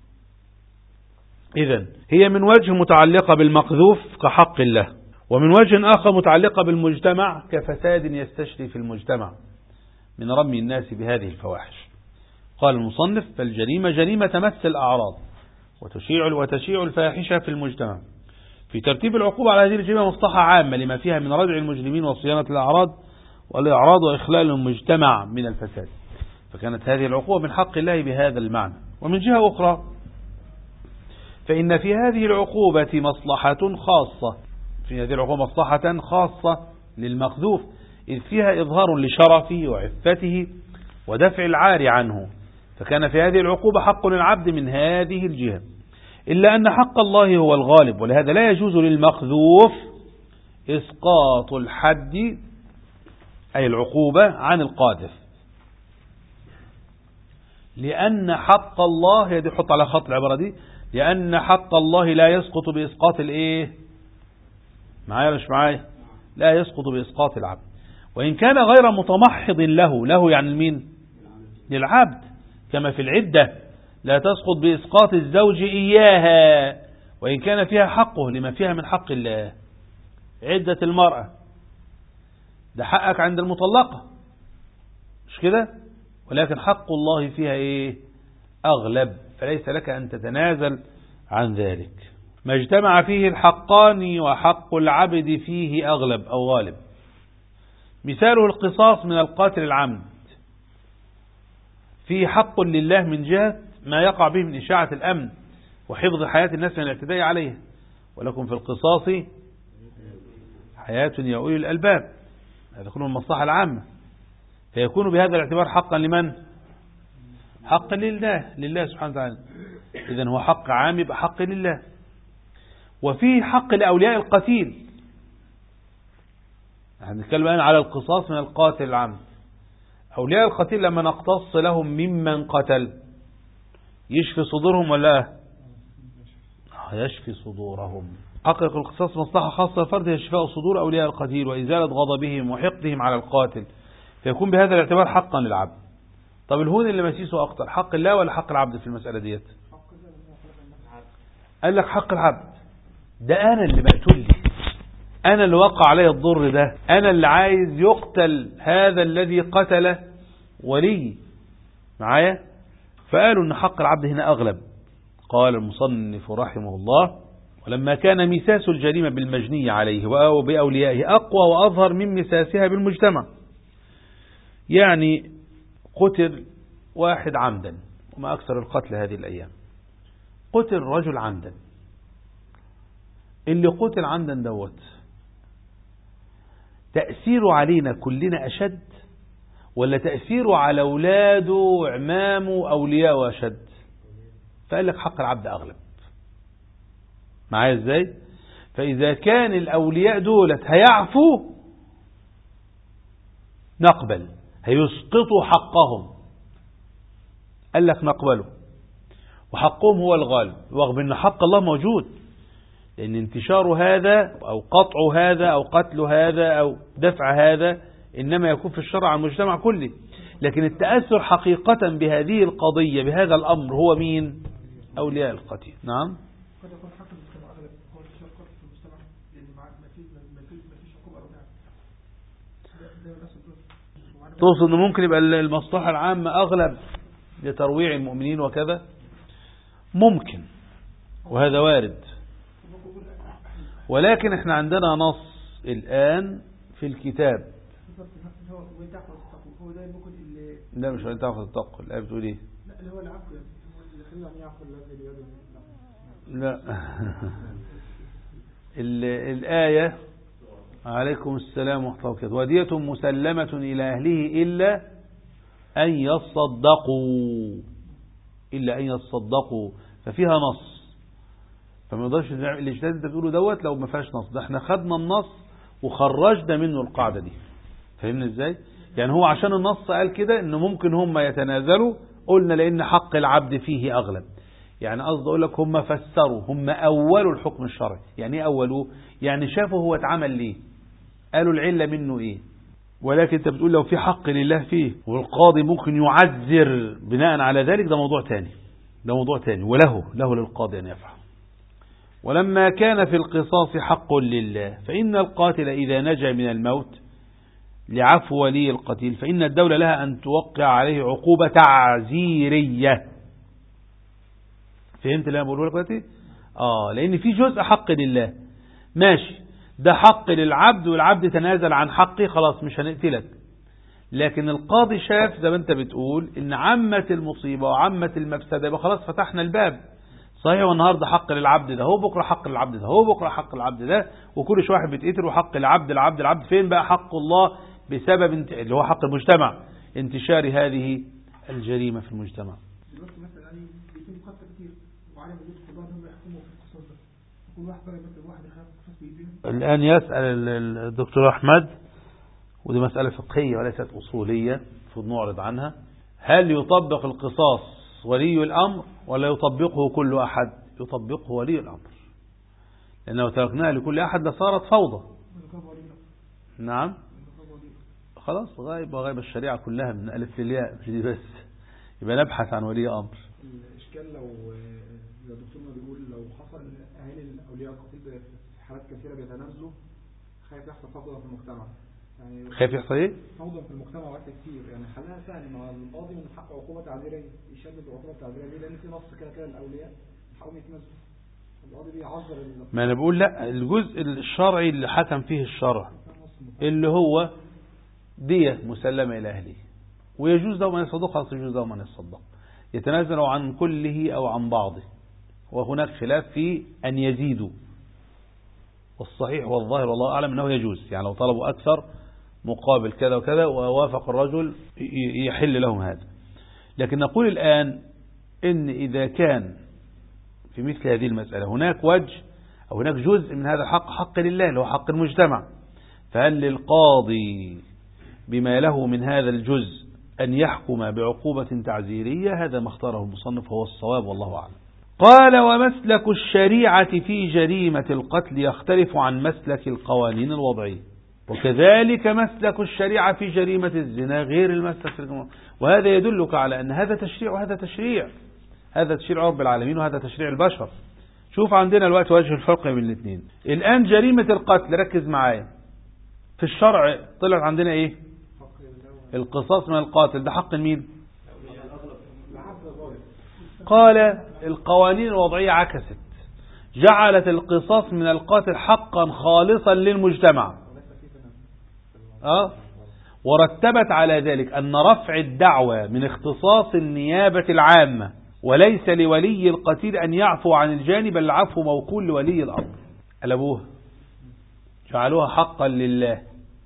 إذن هي من وجه متعلقة بالمقذوف كحق الله، ومن وجه آخر متعلقة بالمجتمع كفساد يستشري في المجتمع من رمي الناس بهذه الفواحش. قال المصنف: فالجريمة جريمة تمس الأعراض وتشيع الفاحشة في المجتمع. في ترتيب العقوبة على هذه الجريمة مصلحة عامة لما فيها من ردع المجرمين وصيانة الأعراض والإعراض وإخلال المجتمع من الفساد، فكانت هذه العقوبة من حق الله بهذا المعنى. ومن جهة أخرى فإن في هذه العقوبة مصلحة خاصة، في هذه العقوبة مصلحة خاصة للمقذوف، إذ فيها إظهار لشرفه وعفته ودفع العار عنه، فكان في هذه العقوبة حق للعبد من هذه الجهة. إلا أن حق الله هو الغالب، ولهذا لا يجوز للمقذوف إسقاط الحد أي العقوبة عن القاذف، لأن حق الله، يدي حط على خط العبارة دي، لأن حق الله لا يسقط بإسقاط الإيه؟ معايا مش معايا؟ لا يسقط بإسقاط العبد، وإن كان غير متمحض له يعني المين؟ للعبد، كما في العدة لا تسقط بإسقاط الزوج إياها وإن كان فيها حقه لما فيها من حق الله. عدة المرأة ده حقك عند المطلقة مش كده، ولكن حق الله فيها إيه؟ أغلب، فليس لك أن تتنازل عن ذلك. ما اجتمع فيه الحقان وحق العبد فيه أغلب أو غالب. مثاله القصاص من القاتل العمد، فيه حق لله من جهة ما يقع به من إشاعة الأمن وحفظ حياة الناس من الاعتداء عليها، ولكم في القصاص حياة يا أولي الألباب، هذا كله من المصلحة العامة، فيكون بهذا الاعتبار حقا لمن؟ حقا لله سبحانه وتعالى. إذن هو حق عام يبقى حق لله. وفيه حق لأولياء القتيل، هنتكلم الآن على القصاص من القاتل العمد. أولياء القتيل لما نقتص لهم ممن قتل يشفي صدورهم ولا يشفي صدورهم. حقق القصاص مصلحة خاصة فرد هي شفاء صدور أولياء القتيل وإزالة غضبهم وحقدهم على القاتل، فيكون بهذا الاعتبار حقا للعبد. طب الهون اللي مسيسه أكتر، حق الله ولا حق العبد في المسألة ديت؟ قال لك حق العبد، ده أنا اللي مقتول لي، أنا اللي وقع علي الضر ده، أنا اللي عايز يقتل هذا الذي قتل ولي معايا. فقالوا أن حق العبد هنا أغلب. قال المصنف رحمه الله: ولما كان مساس الجريمة بالمجني عليه وبأوليائه أقوى وأظهر من مساسها بالمجتمع، يعني قتل واحد عمدا، وما أكثر القتل هذه الأيام، قتل رجل عمدا، اللي قتل عمدا دوت تأثيره علينا كلنا أشد ولا تأثيره على أولاده وعمامه وأولياءه أشد؟ فقال لك حق العبد أغلب. معايا إزاي؟ فإذا كان الأولياء دولت هيعفوا نقبل، هيسقطوا حقهم، قال لك نقبله، وحقهم هو الغالب، رغم أن حق الله موجود، لأن انتشار هذا أو قطع هذا أو قتل هذا أو دفع هذا إنما يكون في الشرع عن المجتمع كله، لكن التأثر حقيقة بهذه القضية بهذا الأمر هو مين؟ أولياء القتيل. نعم. قد يكون حق المجتمع أغلب، هو الشرق في المجتمع لأن ما فيش عقوبة أو نعم. توصل أنه ممكن يبقى المصلحة العامة أغلب لترويع المؤمنين وكذا، ممكن، وهذا وارد، ولكن احنا عندنا نص الآن في الكتاب. لا مش هل تأخذ التقوى، الآية بتقول ايه؟ لا اللي هو العفو، اللي خلينا يعفو الذي لا الآية عليكم السلام ورحمة الله وبركاته: ودية مسلمة إلى أهله إلا أن يصدقوا، ففيها نص، فما يقدرش الاجتهاد انت بتقوله دوت لو ما فيهاش نص. ده احنا خدنا النص وخرجنا منه القاعدة دي، فهمنا ازاي؟ يعني هو عشان النص قال كده انه ممكن هم يتنازلوا، قلنا لان حق العبد فيه اغلب، يعني قصد اقول لك هم فسروا، هم اولوا الحكم الشرعي. يعني ايه اولوه؟ يعني شافوا هو اتعمل ليه، قالوا العلة منه ايه. ولكن انت بتقول لو في حق لله فيه والقاضي ممكن يعذر بناء على ذلك، ده موضوع تاني، وله للقاضي ان يفعل. ولما كان في القصاص حق لله، فإن القاتل إذا نجا من الموت لعفو ولي القتيل فإن الدولة لها أن توقع عليه عقوبة تعزيرية. فهمت اللي أنا بقوله لك دلوقتي؟ لأن في جزء حق لله، ماشي، ده حق للعبد والعبد تنازل عن حقه، خلاص مش هنقتلك. لكن القاضي شاف زي ما انت بتقول ان عمة المصيبة وعمة المفسدة، يبقى خلاص فتحنا الباب. صحيح، والنهارده حق للعبد ده، هو بكره حق للعبد ده، هو بكره حق للعبد ده، وكل شويه واحد بيتقتل، وحق العبد. فين بقى حق الله بسبب اللي هو حق المجتمع، انتشار هذه الجريمة في المجتمع. دلوقتي مثلا يعني بيتم قتل كتير وعلى وجود قضاء هم يحكموا في القصاص ده، كل واحد بقى مثلا واحد يخاف القصاص بيديهم. الآن يسأل الدكتور أحمد، ودي مسألة فقهية وليست أصولية المفروض نعرض عنها: هل يطبق القصاص ولي الأمر ولا يطبقه كل أحد؟ يطبقه ولي الأمر، لأنه لو تركناها لكل أحد لصارت فوضى. نعم خلاص غايب وغايب الشريعة كلها من ألف للياء، مش دي بس، يبقى نبحث عن ولي أمر. الإشكال لو الدكتور ما بيقول لو حصل أهالي الأولياء القتيل في حالات كثيرة بيتنازلوا، خايف يحصل فوضى في المجتمع. يعني خايف يحصل ايه؟ فوضى في المجتمع وقت كتير، يعني حلها سهل، مع القاضي من حقه عقوبة تعزيرية، يشدد عقوبة تعزيرية ليه؟ لأن في نص كده الأولياء حقهم يتنازلوا، القاضي بيعذر ما أنا بقول لا، الجزء الشرعي اللي حكم فيه الشرع اللي هو دية مسلمة إلى أهله، ويجوز له من يصدق، خلاص يجوز له من يصدق، يتنازل عن كله أو عن بعضه، وهناك خلاف في أن يزيدوا، والصحيح والظاهر والله أعلم أنه يجوز، يعني لو طلبوا أكثر مقابل كذا وكذا ووافق الرجل يحل لهم هذا. لكن نقول الآن إن إذا كان في مثل هذه المسألة هناك وجه أو هناك جزء من هذا الحق حق لله اللي هو حق المجتمع، فهل للقاضي بما له من هذا الجزء أن يحكم بعقوبة تعزيرية؟ هذا ما اختاره المصنف هو الصواب والله أعلم. قال ومسلك الشريعة في جريمة القتل يختلف عن مسلك القوانين الوضعية، وكذلك مسلك الشريعة في جريمة الزنا غير المسلك، وهذا يدلك على أن هذا تشريع وهذا تشريع، هذا تشريع رب العالمين وهذا تشريع البشر. شوف عندنا الوقت وجه الفرق بين الاثنين. الآن جريمة القتل ركز معايا، في الشرع طلعت عندنا ايه؟ القصاص من القاتل، ده حق مين؟ قال القوانين الوضعية عكست، جعلت القصاص من القاتل حقا خالصا للمجتمع، ورتبت على ذلك أن رفع الدعوى من اختصاص النيابة العامة، وليس لولي القتيل أن يعفو عن الجانب، بل العفو موكول لولي الأمر. قلبوها جعلوها حقا لله.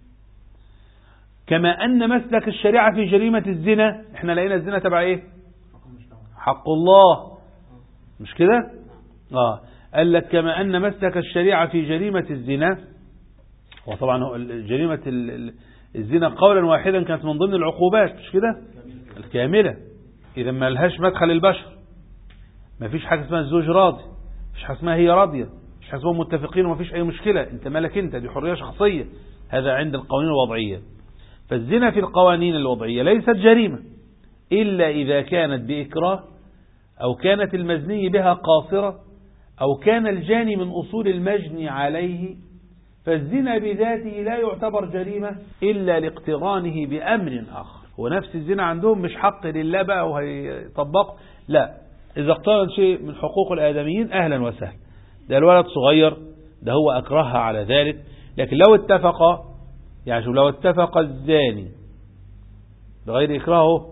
كما أن مسلك الشريعة في جريمة الزنا، احنا لقينا الزنا تبع ايه؟ حق الله، مش كده؟ قال لك كما أن مسلك الشريعة في جريمة الزنا، وطبعا جريمة الزنا قولا واحدا كانت من ضمن العقوبات، مش كده؟ الكاملة، إذا ما لهاش مدخل البشر، ما فيش حاجة اسمها الزوج راضي، مش حاجة اسمها هي راضية، مش حاجة اسمها متفقين وما فيش أي مشكلة، انت مالك انت، دي حرية شخصية، هذا عند القوانين الوضعية. فالزنا في القوانين الوضعية ليست جريمة إلا إذا كانت بإكراه، أو كانت المزني بها قاصرة، أو كان الجاني من أصول المجني عليه، فالزنا بذاته لا يعتبر جريمة إلا لاقترانه بأمر آخر. هو نفس الزنا عندهم مش حق لله بقى وهيطبق، لا، إذا اقترن شيء من حقوق الآدميين أهلا وسهلا، ده الولد صغير، ده هو أكرهها على ذلك. لكن لو اتفق، يعني لو اتفق الزاني بغير إكراهه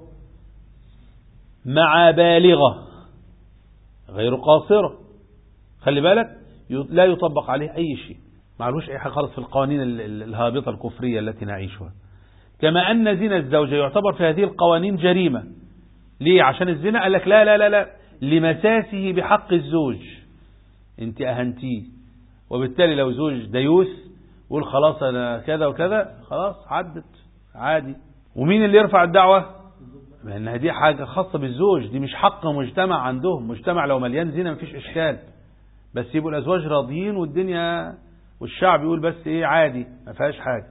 مع بالغة غير قاصرة، خلي بالك لا يطبق عليه أي شيء، معلوش أي حاجة خالص في القوانين الهابطة الكفرية التي نعيشها. كما أن زنا الزوجة يعتبر في هذه القوانين جريمة. ليه؟ عشان الزنا قال لك لا لا لا لا، لمساسه بحق الزوج، انت أهنتيه، وبالتالي لو زوج ديوث يقول خلاص أنا كذا وكذا، خلاص عدت عادي. ومين اللي يرفع الدعوة؟ لأن دي حاجة خاصة بالزوج، دي مش حق مجتمع عندهم. مجتمع لو مليان زنا مفيش إشكال، بس يبقوا الأزواج راضيين والدنيا والشعب يقول بس إيه عادي ما فيهاش حاجة.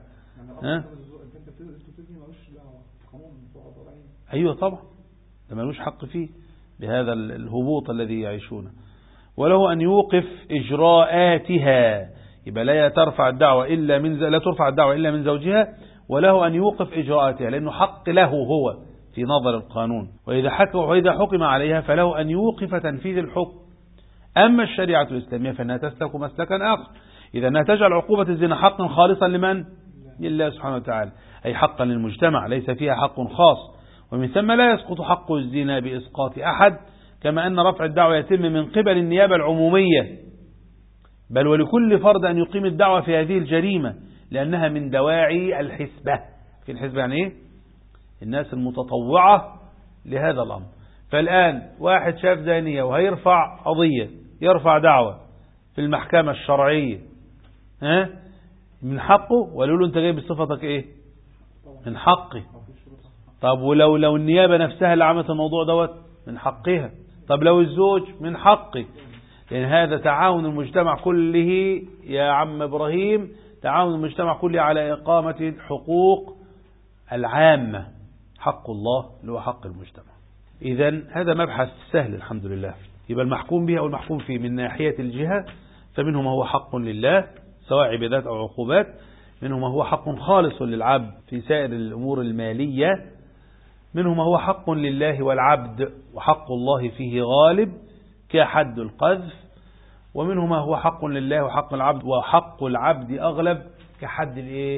أيوة طبعا، ده ملوش حق فيه بهذا الهبوط الذي يعيشونه. وله أن يوقف إجراءاتها، يبقى لا ترفع الدعوة إلا من لا ترفع الدعوة إلا من زوجها، وله أن يوقف إجراءاتها لأنه حق له هو في نظر القانون. وإذا حكم عليها فله أن يوقف تنفيذ الحكم. أما الشريعة الإسلامية فإنها تسلك مسلكا آخر، إذا أنها تجعل عقوبة الزنا حقا خالصا لمن؟ لله سبحانه وتعالى، أي حقا للمجتمع، ليس فيها حق خاص. ومن ثم لا يسقط حق الزنا بإسقاط أحد، كما أن رفع الدعوة يتم من قبل النيابة العمومية، بل ولكل فرد أن يقيم الدعوة في هذه الجريمة، لأنها من دواعي الحسبة. في الحسبة يعني إيه؟ الناس المتطوعة لهذا الأمر. فالآن واحد شاف زانية وهيرفع قضية، يرفع دعوة في المحكمة الشرعية، من حقه، وقالوا له أنت جاي بصفتك إيه؟ من حقي. طب ولو النيابة نفسها اللي عملت الموضوع دوت، من حقها. طب لو الزوج، من حقي. لأن هذا تعاون المجتمع كله يا عم إبراهيم، تعاون المجتمع كله على إقامة الحقوق العامة، حق الله اللي هو حق المجتمع. إذن هذا مبحث سهل الحمد لله. يبقى المحكوم به أو المحكوم فيه من ناحية الجهة، فمنه ما هو حق لله سواء عبادات أو عقوبات، منه ما هو حق خالص للعبد في سائر الأمور المالية، منه ما هو حق لله والعبد وحق الله فيه غالب كحد القذف، ومنه ما هو حق لله وحق العبد وحق العبد أغلب كحد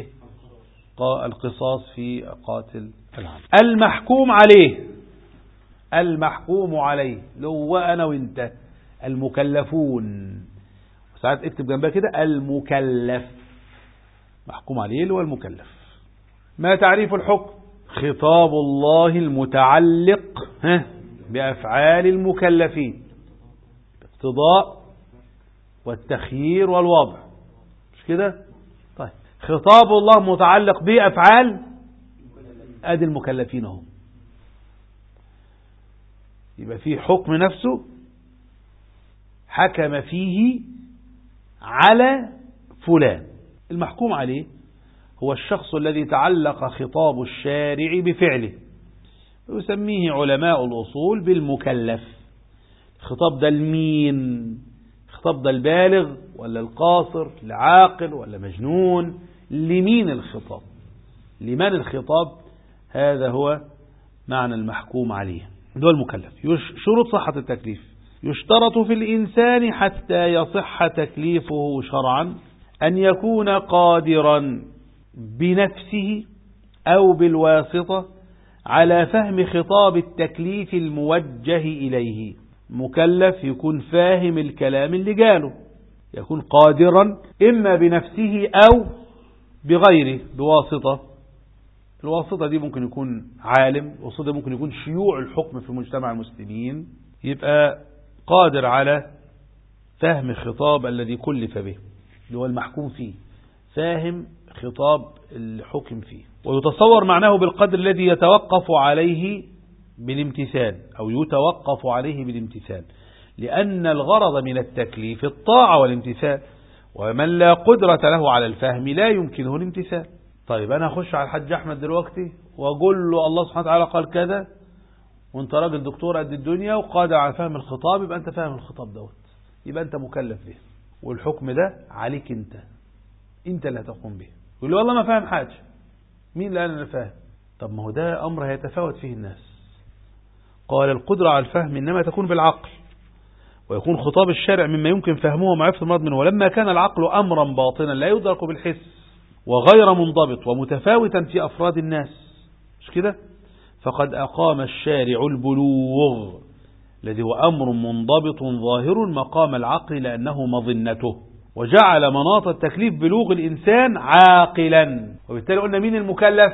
القصاص في قاتل العبد. المحكوم عليه، المحكوم عليه لو أنا وإنت المكلفون، ساعات اكتب جنبها كده المكلف، محكوم عليه اللي هو المكلف. ما تعريف الحكم؟ خطاب الله المتعلق بأفعال المكلفين، الاقتضاء والتخيير والوضع، مش كده؟ طيب خطاب الله متعلق بأفعال ادي المكلفين هم، يبقى في حكم نفسه حكم فيه على فلان. المحكوم عليه هو الشخص الذي تعلق خطاب الشارع بفعله، ويسميه علماء الأصول بالمكلف. الخطاب ده المين؟ الخطاب ده البالغ ولا القاصر، العاقل ولا مجنون؟ لمين الخطاب؟ لمن الخطاب؟ هذا هو معنى المحكوم عليه، ده المكلف. شروط صحة التكليف: يشترط في الإنسان حتى يصح تكليفه شرعا أن يكون قادرا بنفسه أو بالواسطة على فهم خطاب التكليف الموجه إليه. مكلف يكون فاهم الكلام اللي قاله، يكون قادرا إما بنفسه أو بغيره بواسطة. الواسطة دي ممكن يكون عالم، الواسطة ممكن يكون شيوع الحكم في مجتمع المسلمين، يبقى قادر على فهم خطاب الذي كلف به اللي هو المحكوم فيه، فاهم خطاب الحكم فيه. ويتصور معناه بالقدر الذي يتوقف عليه بالامتثال أو يتوقف عليه بالامتثال، لأن الغرض من التكليف الطاعة والامتثال، ومن لا قدرة له على الفهم لا يمكنه الامتثال. طيب أنا أخش على الحاج أحمد دلوقتي وأقول له الله سبحانه وتعالى قال كذا، وانت راجل دكتور قد الدنيا وقادر على فهم الخطاب، يبقى انت فاهم الخطاب دوت، يبقى انت مكلف به، والحكم ده عليك انت اللي هتقوم به. يقول له والله ما فاهم حاجة، مين اللي قال انا فاهم؟ طب ما هو ده امر هيتفاوت فيه الناس. قال القدرة على الفهم انما تكون بالعقل، ويكون خطاب الشارع مما يمكن فهمه ومعرفة المراد منه، ولما كان العقل امرا باطنا لا يدرك بالحس وغير منضبط ومتفاوتا في افراد الناس، مش كده؟ فقد أقام الشارع البلوغ الذي هو أمر منضبط ظاهر مقام العقل لأنه مظنته، وجعل مناط التكليف بلوغ الإنسان عاقلا. وبالتالي قلنا مين المكلف؟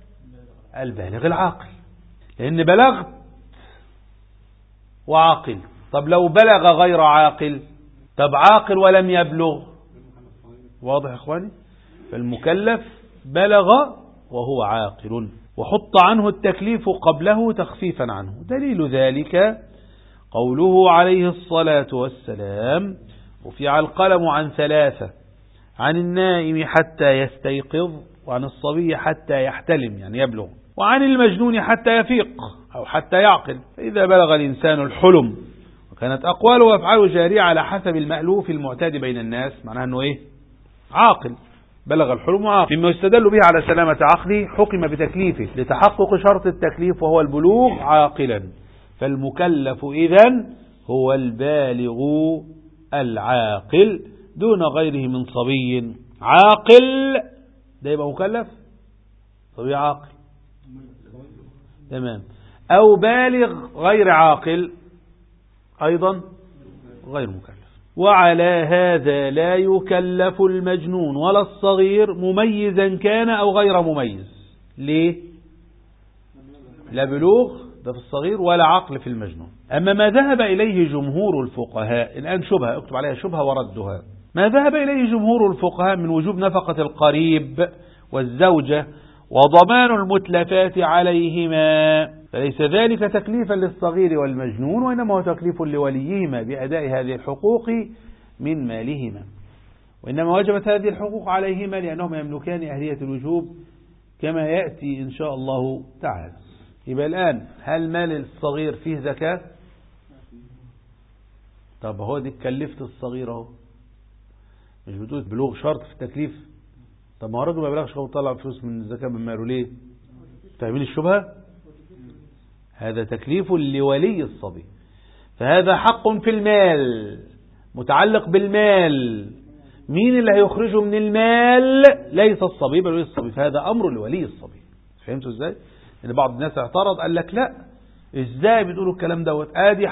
البالغ العاقل، لأن بلغت وعاقل. طب لو بلغ غير عاقل، طب عاقل ولم يبلغ، واضح يا إخواني؟ فالمكلف بلغ وهو عاقل، وحط عنه التكليف قبله تخفيفا عنه. دليل ذلك قوله عليه الصلاة والسلام: رفع القلم عن ثلاثة، عن النائم حتى يستيقظ، وعن الصبي حتى يحتلم يعني يبلغ، وعن المجنون حتى يفيق أو حتى يعقل. فإذا بلغ الإنسان الحلم وكانت أقواله وأفعاله جارية على حسب المألوف المعتاد بين الناس، معناها أنه إيه؟ عاقل، بلغ الحلم عاقل. مما يستدل به على سلامة عقله حكم بتكليفه لتحقق شرط التكليف وهو البلوغ عاقلا. فالمكلف إذن هو البالغ العاقل دون غيره من صبي عاقل، ده يبقى مكلف، صبي عاقل تمام، أو بالغ غير عاقل أيضا غير مكلف. وعلى هذا لا يكلف المجنون ولا الصغير مميزا كان أو غير مميز. ليه؟ لا بلوغ ده في الصغير ولا عقل في المجنون. أما ما ذهب إليه جمهور الفقهاء، الآن شبهة اكتب عليها شبهة وردها، ما ذهب إليه جمهور الفقهاء من وجوب نفقة القريب والزوجة وضمان المتلفات عليهما، فليس ذلك تكليفا للصغير والمجنون، وإنما هو تكليف لوليهما بأداء هذه الحقوق من مالهما، وإنما وجبت هذه الحقوق عليهما لأنهما يملكان أهلية الوجوب كما يأتي إن شاء الله تعالى. يبقى الآن هل مال الصغير فيه زكاة؟ طب هو دي كلفت الصغير اهو، مش بتقول بلوغ شرط في التكليف؟ طب ما هو الراجل ما بلغش هو طلع فلوس من الزكاة من ماله ليه؟ فاهمين الشبهة؟ هذا تكليف لولي الصبي، فهذا حق في المال متعلق بالمال. مين اللي هيخرجه من المال؟ ليس الصبي بل ولي الصبي، فهذا أمر لولي الصبي. فهمتوا ازاي؟ ان بعض الناس اعترض قال لك لا، ازاي بتقولوا الكلام دوت؟ ادي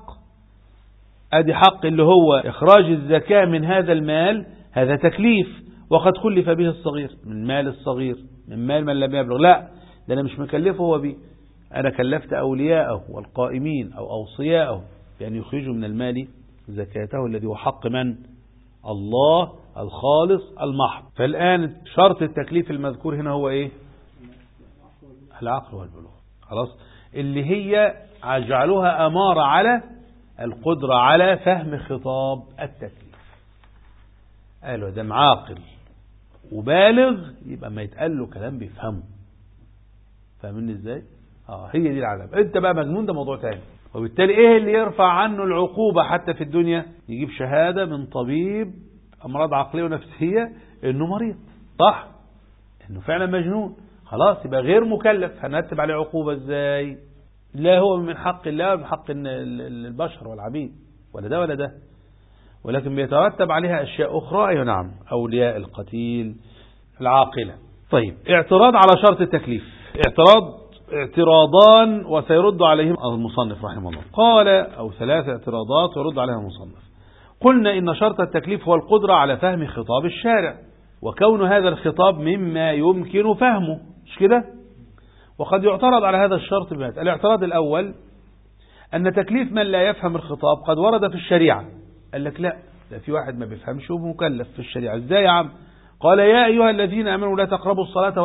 حق اللي هو اخراج الزكاة من هذا المال، هذا تكليف وقد كلف به الصغير من مال الصغير، من مال من لم يبلغ. لا، ده انا مش مكلفه هو به، انا كلفت اولياءه والقائمين او اوصياءه بان يخرجوا من المال زكاته الذي هو حق من؟ الله الخالص المحض. فالآن شرط التكليف المذكور هنا هو ايه؟ العقل والبلوغ. خلاص، اللي هي جعلوها أمارة على القدرة على فهم خطاب التكليف. قالوا ده عاقل وبالغ يبقى ما يتقال له كلام بيفهمه. فاهمين ازاي؟ هي دي العلامة. انت بقى مجنون ده موضوع تاني. وبالتالي ايه اللي يرفع عنه العقوبة حتى في الدنيا؟ يجيب شهادة من طبيب امراض عقلية ونفسية انه مريض، صح؟ انه فعلا مجنون، خلاص يبقى غير مكلف. هنرتب عليه عقوبة ازاي؟ لا هو من حق الله ومن حق البشر والعبيد ولا ده ولا ده، ولكن بيترتب عليها اشياء اخرى. ايوه نعم، اولياء القتيل العاقلة. طيب، اعتراض على شرط التكليف، اعتراضان وسيرد عليهم المصنف رحمه الله. قال أو 3 اعتراضات ويرد عليها المصنف. قلنا إن شرط التكليف هو القدرة على فهم خطاب الشارع، وكون هذا الخطاب مما يمكن فهمه، مش كده؟ وقد يعترض على هذا الشرط بمات. الاعتراض الأول أن تكليف من لا يفهم الخطاب قد ورد في الشريعة. قال لك لا، ده في واحد ما بيفهمش ومكلف في الشريعة. ازاي يا عم؟ قال يا أيها الذين آمنوا لا تقربوا الصلاة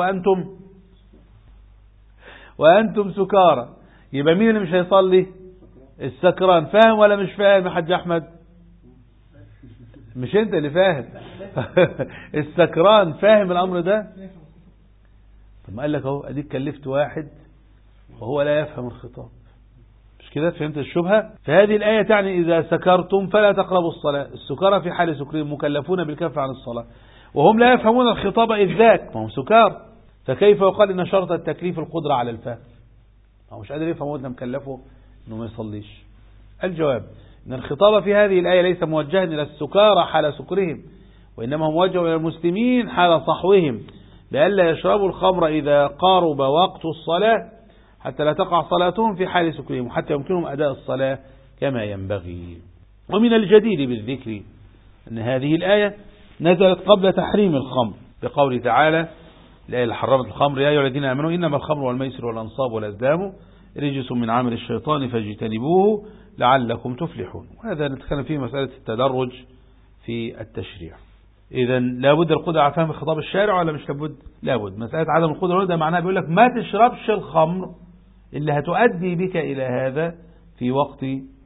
وأنتم سكارى. يبقى مين اللي مش هيصلي؟ السكران. فاهم ولا مش فاهم يا حاج أحمد؟ مش انت اللي فاهم. السكران فاهم الأمر ده؟ طب ما قال لك اهو، اديك كلفت واحد وهو لا يفهم الخطاب، مش كده؟ فهمت الشبهة؟ فهذه الآية تعني إذا سكرتم فلا تقربوا الصلاة. السكارى في حال سكرهم مكلفون بالكف عن الصلاة وهم لا يفهمون الخطاب إذ ذاك، ما هم سكار. فكيف يقال إن شرط التكليف القدرة على الفهم؟ هو مش قادر يفهم وإنه مكلفه إنه ما يصليش. الجواب إن الخطاب في هذه الآية ليس موجها إلى السكارى حال سكرهم، وإنما هو موجه إلى المسلمين حال صحوهم، لئلا يشربوا الخمر إذا قارب وقت الصلاة حتى لا تقع صلاتهم في حال سكرهم، وحتى يمكنهم أداء الصلاة كما ينبغي. ومن الجدير بالذكر أن هذه الآية نزلت قبل تحريم الخمر، بقول تعالى الآية اللي حرمت الخمر: يا أيها الذين آمنوا إنما الخمر والميسر والأنصاب والأزلام رجس من عمل الشيطان فاجتنبوه لعلكم تفلحون. وهذا نتكلم فيه مسألة التدرج في التشريع. إذا لابد القدرة على فهم خطاب الشارع ولا مش لابد؟ لابد. مسألة عدم القدرة ده معناها بيقول لك ما تشربش الخمر اللي هتؤدي بك إلى هذا في وقت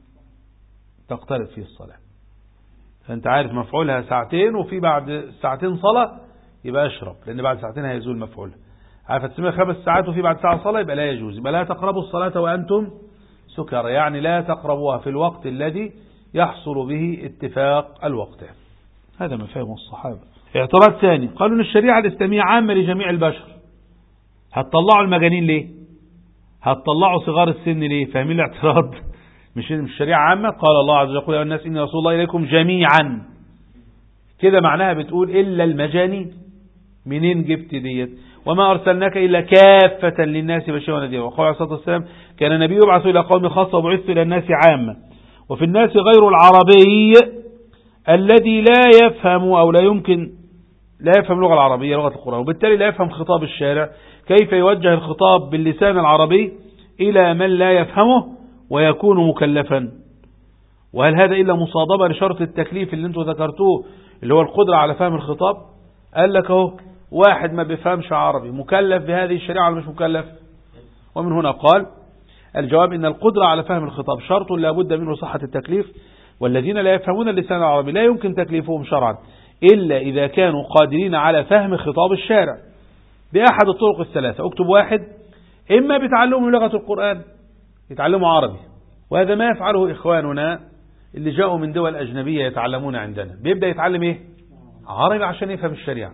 تقترب فيه الصلاة. فأنت عارف مفعولها ساعتين وفي بعد ساعتين صلاة، يبقى اشرب، لأن بعد ساعتين هيزول مفعولها. عارف تسميها 5 ساعات وفي بعد ساعة صلاة، يبقى لا يجوز. يبقى لا تقربوا الصلاة وأنتم سكارى، يعني لا تقربوها في الوقت الذي يحصل به اتفاق الوقت. هذا ما فهمه الصحابة. اعتراض ثاني، قالوا ان الشريعة الإسلامية عامة لجميع البشر، هتطلعوا المجانين ليه؟ هتطلعوا صغار السن ليه؟ فاهمين الاعتراض؟ مش الشريعة عامة؟ قال الله عز وجل: يا الناس إني رسول الله إليكم جميعا. كده معناها بتقول إلا المجانين. منين جبت ديت؟ وما أرسلناك إلا كافة للناس بشيرا ونذيرا. وقال عليه الصلاة والسلام: كان النبي يبعث إلى قوم خاصة وبعثت إلى الناس عامة. وفي الناس غير العربي الذي لا يفهم أو لا يمكن لا يفهم اللغة العربية لغة القرآن، وبالتالي لا يفهم خطاب الشارع. كيف يوجه الخطاب باللسان العربي إلى من لا يفهمه ويكون مكلفا؟ وهل هذا إلا مصادمة لشرط التكليف اللي انتم ذكرتوه اللي هو القدرة على فهم الخطاب؟ قال لك اهو واحد ما بيفهمش عربي مكلف بهذه الشريعة ولا مش مكلف؟ ومن هنا قال: الجواب إن القدرة على فهم الخطاب شرط لا بد منه صحة التكليف، والذين لا يفهمون اللسان العربي لا يمكن تكليفهم شرعا إلا إذا كانوا قادرين على فهم خطاب الشارع بأحد الطرق الثلاثة. اكتب واحد: إما بتعلمهم لغة القرآن، يتعلموا عربي، وهذا ما يفعله إخواننا اللي جاءوا من دول أجنبية يتعلمون عندنا. بيبدأ يتعلم إيه؟ عربي عشان يفهم الشريعة،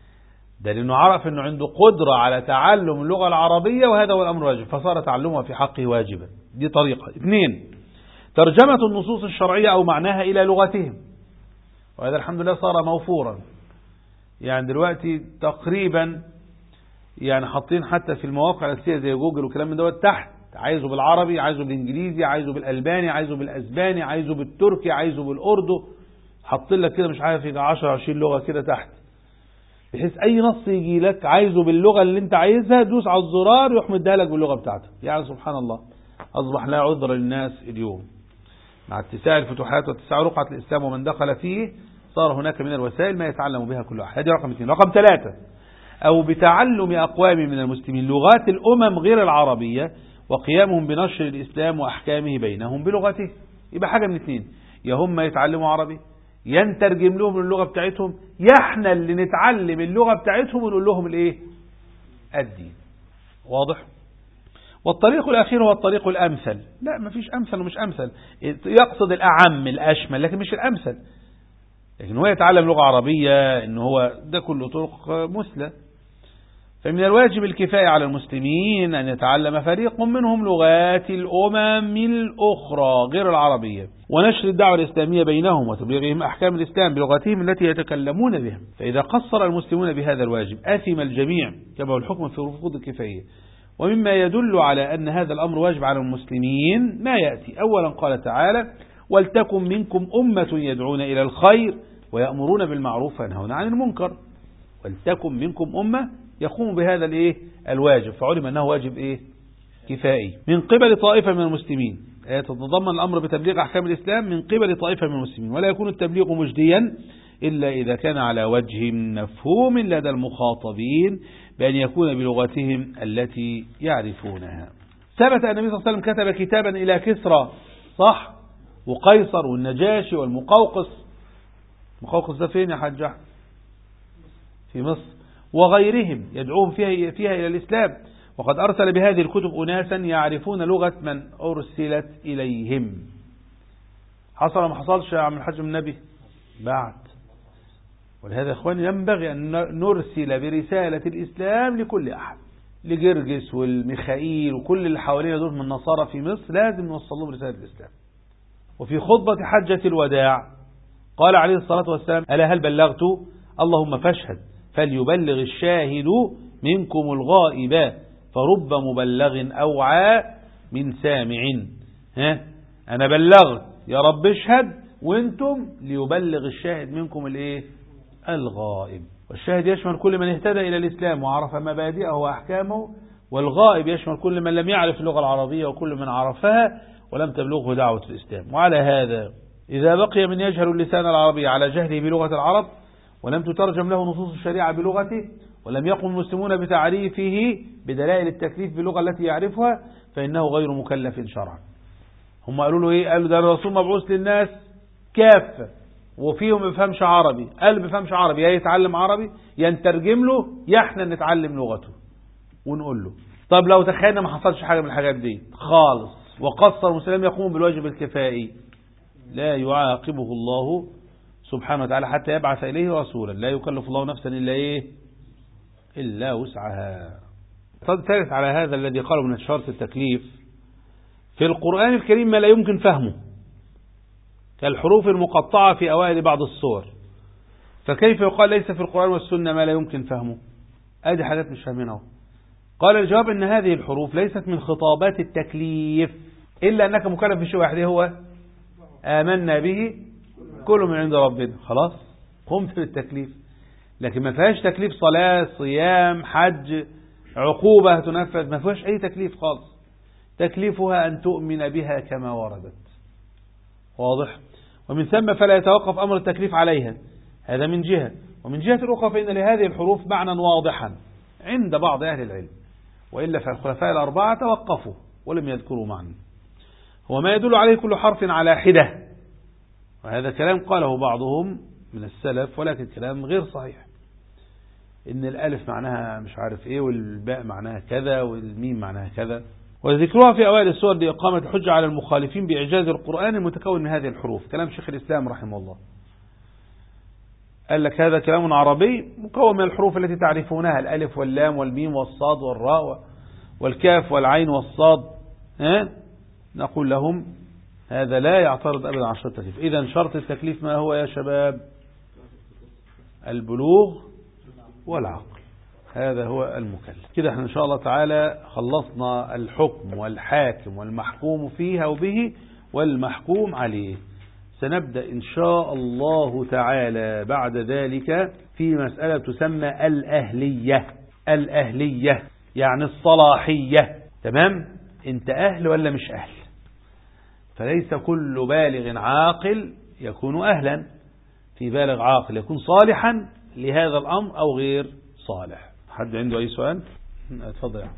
ده لأنه عرف أنه عنده قدرة على تعلم اللغة العربية، وهذا هو الأمر واجب، فصار تعلمها في حقه واجبا. دي طريقة. 2: ترجمة النصوص الشرعية أو معناها إلى لغتهم، وهذا الحمد لله صار موفورا. يعني دلوقتي تقريبا يعني حاطين حتى في المواقع الأساسية زي جوجل وكلام من دوت تحت، عايزه بالعربي، عايزه بالإنجليزي، عايزه بالألباني، عايزه بالأسباني، عايزه بالتركي، عايزه بالأردو، حاطين لك كده مش عارف 10-20 لغة كده تحت، بحيث أي نص يجي لك عايزه باللغة اللي أنت عايزها، دوس على الزرار يروح مديها لك باللغة بتاعتك. يعني سبحان الله، أصبح لا عذر للناس اليوم مع اتساع الفتوحات واتساع رقعة الإسلام ومن دخل فيه، صار هناك من الوسائل ما يتعلم بها كل أحد. هذه رقم 2. رقم 3: أو بتعلم أقوام من المسلمين لغات الأمم غير العربية وقيامهم بنشر الإسلام وأحكامه بينهم بلغته. يبقى حاجة من 2: يا هم يتعلموا عربي، ينترجم لهم اللغة بتاعتهم، يا احنا اللي نتعلم اللغة بتاعتهم ونقول لهم الايه؟ الدين. واضح؟ والطريق الأخير هو الطريق الأمثل. لا، مفيش أمثل ومش أمثل، يقصد الأعم الأشمل لكن مش الأمثل. لكن هو يتعلم لغة عربية، إن هو ده كله طرق مثلى. فمن الواجب الكفاية على المسلمين أن يتعلم فريق منهم لغات الأمم الأخرى غير العربية، ونشر الدعوة الإسلامية بينهم وتبليغهم أحكام الإسلام بلغتهم التي يتكلمون بها. فإذا قصر المسلمون بهذا الواجب أثم الجميع، كما هو الحكم في رفض الكفاية. ومما يدل على أن هذا الأمر واجب على المسلمين ما يأتي. أولا قال تعالى: ولتكن منكم أمة يدعون إلى الخير ويأمرون بالمعروف وينهون عن المنكر. ولتكن منكم أمة يقوم بهذا الايه الواجب، فعلم أنه واجب ايه كفائي من قبل طائفة من المسلمين. تتضمن الأمر بتبليغ أحكام الإسلام من قبل طائفة من المسلمين، ولا يكون التبليغ مجديا إلا إذا كان على وجه مفهوم لدى المخاطبين بأن يكون بلغتهم التي يعرفونها. ثبت أن النبي صلى الله عليه وسلم كتب كتابا إلى كسرى، صح، وقيصر والنجاشي والمقوقس. مقوقس ده فين يا حاج أحمد؟ في مصر. وغيرهم يدعوهم فيها إلى الإسلام، وقد أرسل بهذه الكتب أناسا يعرفون لغة من أرسلت إليهم. حصل ما حصلش يا عم الحاج من النبي بعد. ولهذا يا إخواني ينبغي أن نرسل برسالة الإسلام لكل أحد، لجرجس والميخائيل وكل اللي حوالينا دول من النصارى في مصر، لازم نوصل لهم رسالة الإسلام. وفي خطبة حجة الوداع قال عليه الصلاة والسلام: ألا هل بلغت؟ اللهم فاشهد، فليبلغ الشاهد منكم الغائب، فرب مبلغ أوعى من سامع. أنا بلغت يا رب اشهد، وانتم ليبلغ الشاهد منكم الايه الغائب. والشاهد يشمل كل من اهتدى إلى الإسلام وعرف مبادئه وأحكامه، والغائب يشمل كل من لم يعرف اللغة العربية وكل من عرفها ولم تبلغه دعوة الإسلام. وعلى هذا إذا بقي من يجهل اللسان العربي على جهله بلغة العرب، ولم تترجم له نصوص الشريعة بلغته، ولم يقم المسلمون بتعريفه بدلائل التكليف باللغة التي يعرفها، فإنه غير مكلف شرعا. هم قالوا له ايه؟ قالوا ده الرسول مبعوث للناس كافة وفيهم ما بيفهمش عربي. قال ما بيفهمش عربي، يا يتعلم عربي يا نترجم له يا احنا نتعلم لغته ونقول له. طب لو تخيلنا ما حصلش حاجة من الحاجات دي خالص، وقصر المسلم يقوم بالواجب الكفائي، لا يعاقبه الله سبحانه وتعالى حتى يبعث إليه رسولا. لا يكلف الله نفسا إلا وسعها. ثالث على هذا الذي قالوا من شرط التكليف في القرآن الكريم ما لا يمكن فهمه، كالحروف المقطعة في أوائل بعض الصور، فكيف يقال ليس في القرآن والسنة ما لا يمكن فهمه؟ هذه حاجات مش فاهمينها. قال الجواب أن هذه الحروف ليست من خطابات التكليف، إلا أنك مكلف بشيء واحد، هو آمنا به كل من عند ربنا، خلاص قمت بالتكليف. لكن ما فيهاش تكليف صلاة صيام حج عقوبة تنفذ، ما فيهاش أي تكليف خالص. تكليفها أن تؤمن بها كما وردت. واضح؟ ومن ثم فلا يتوقف أمر التكليف عليها، هذا من جهة. ومن جهة أخرى فإن لهذه الحروف معنى واضحا عند بعض أهل العلم، وإلا فالخلفاء الأربعة توقفوا ولم يذكروا معنى. هو ما يدل عليه كل حرف على حدة، وهذا كلام قاله بعضهم من السلف، ولكن كلام غير صحيح. إن الألف معناها مش عارف إيه، والباء معناها كذا، والميم معناها كذا. وذكرها في أوائل السور لإقامة الحجة على المخالفين بإعجاز القرآن المتكون من هذه الحروف. كلام شيخ الإسلام رحمه الله، قال لك هذا كلام عربي مكون من الحروف التي تعرفونها، الألف واللام والميم والصاد والراء والكاف والعين والصاد. نقول لهم هذا لا يعترض أبدا على شرط التكليف. إذا شرط التكليف ما هو يا شباب؟ البلوغ والعقل، هذا هو المكلف. كده احنا إن شاء الله تعالى خلصنا الحكم والحاكم والمحكوم فيه أو به والمحكوم عليه. سنبدأ إن شاء الله تعالى بعد ذلك في مسألة تسمى الأهلية. الأهلية يعني الصلاحية. تمام؟ انت أهل ولا مش أهل؟ فليس كل بالغ عاقل يكون أهلا، في بالغ عاقل يكون صالحا لهذا الأمر أو غير صالح. حد عنده أي سؤال؟ اتفضل يعني.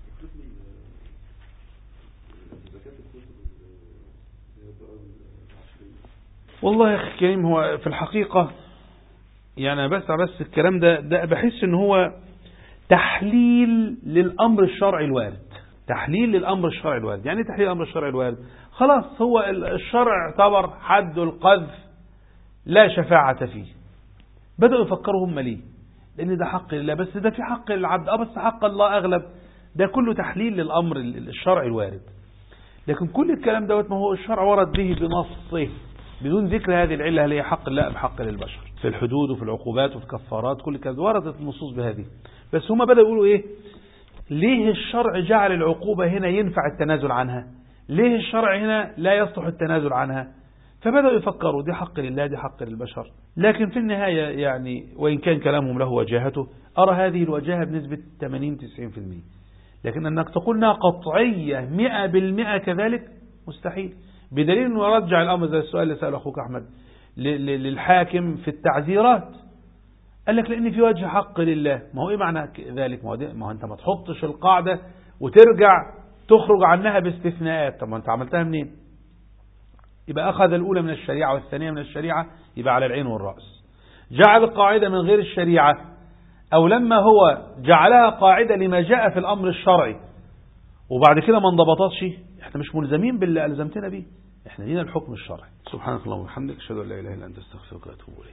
والله يا أخي الكريم، هو في الحقيقة يعني بس الكلام ده بحس ان هو تحليل للأمر الشرعي الوارد. تحليل للأمر الشرعي الوارد. يعني تحليل الأمر الشرعي الوارد؟ خلاص هو الشرع اعتبر حد القذف لا شفاعة فيه. بدأوا يفكروا هم ليه؟ لأن ده حق الله، بس ده في حق العبد، بس حق الله أغلب. ده كله تحليل للأمر الشرعي الوارد. لكن كل الكلام دوت ما هو الشرع ورد به بنصه بدون ذكر هذه العلة اللي هي حق الله بحق للبشر في الحدود وفي العقوبات وفي الكفارات. كل كذا وردت النصوص بهذه. بس هم بدأوا يقولوا إيه؟ ليه الشرع جعل العقوبة هنا ينفع التنازل عنها؟ ليه الشرع هنا لا يصلح التنازل عنها؟ فبدأوا يفكروا دي حق لله دي حق للبشر. لكن في النهاية يعني وإن كان كلامهم له وجاهته، أرى هذه الوجاهة بنسبة 80-90%. لكن أنك تقولنا قطعية 100% كذلك مستحيل. بدليل أنه يرجع الأمر زي السؤال اللي سأله أخوك أحمد للحاكم في التعزيرات. قال لك لأن في وجه حق لله. ما هو إيه معنى ذلك؟ ما هو أنت ما تحطش القاعدة وترجع تخرج عنها باستثناءات. طب ما أنت عملتها منين؟ يبقى أخذ الأولى من الشريعة والثانية من الشريعة، يبقى على العين والرأس. جعل القاعدة من غير الشريعة، أو لما هو جعلها قاعدة لما جاء في الأمر الشرعي وبعد كده ما انضبطتش، احنا مش ملزمين باللي ألزمتنا به، احنا لينا الحكم الشرعي. سبحانك اللهم وبحمدك، اشهد ان لا اله الا انت، استغفرك واتوب اليك.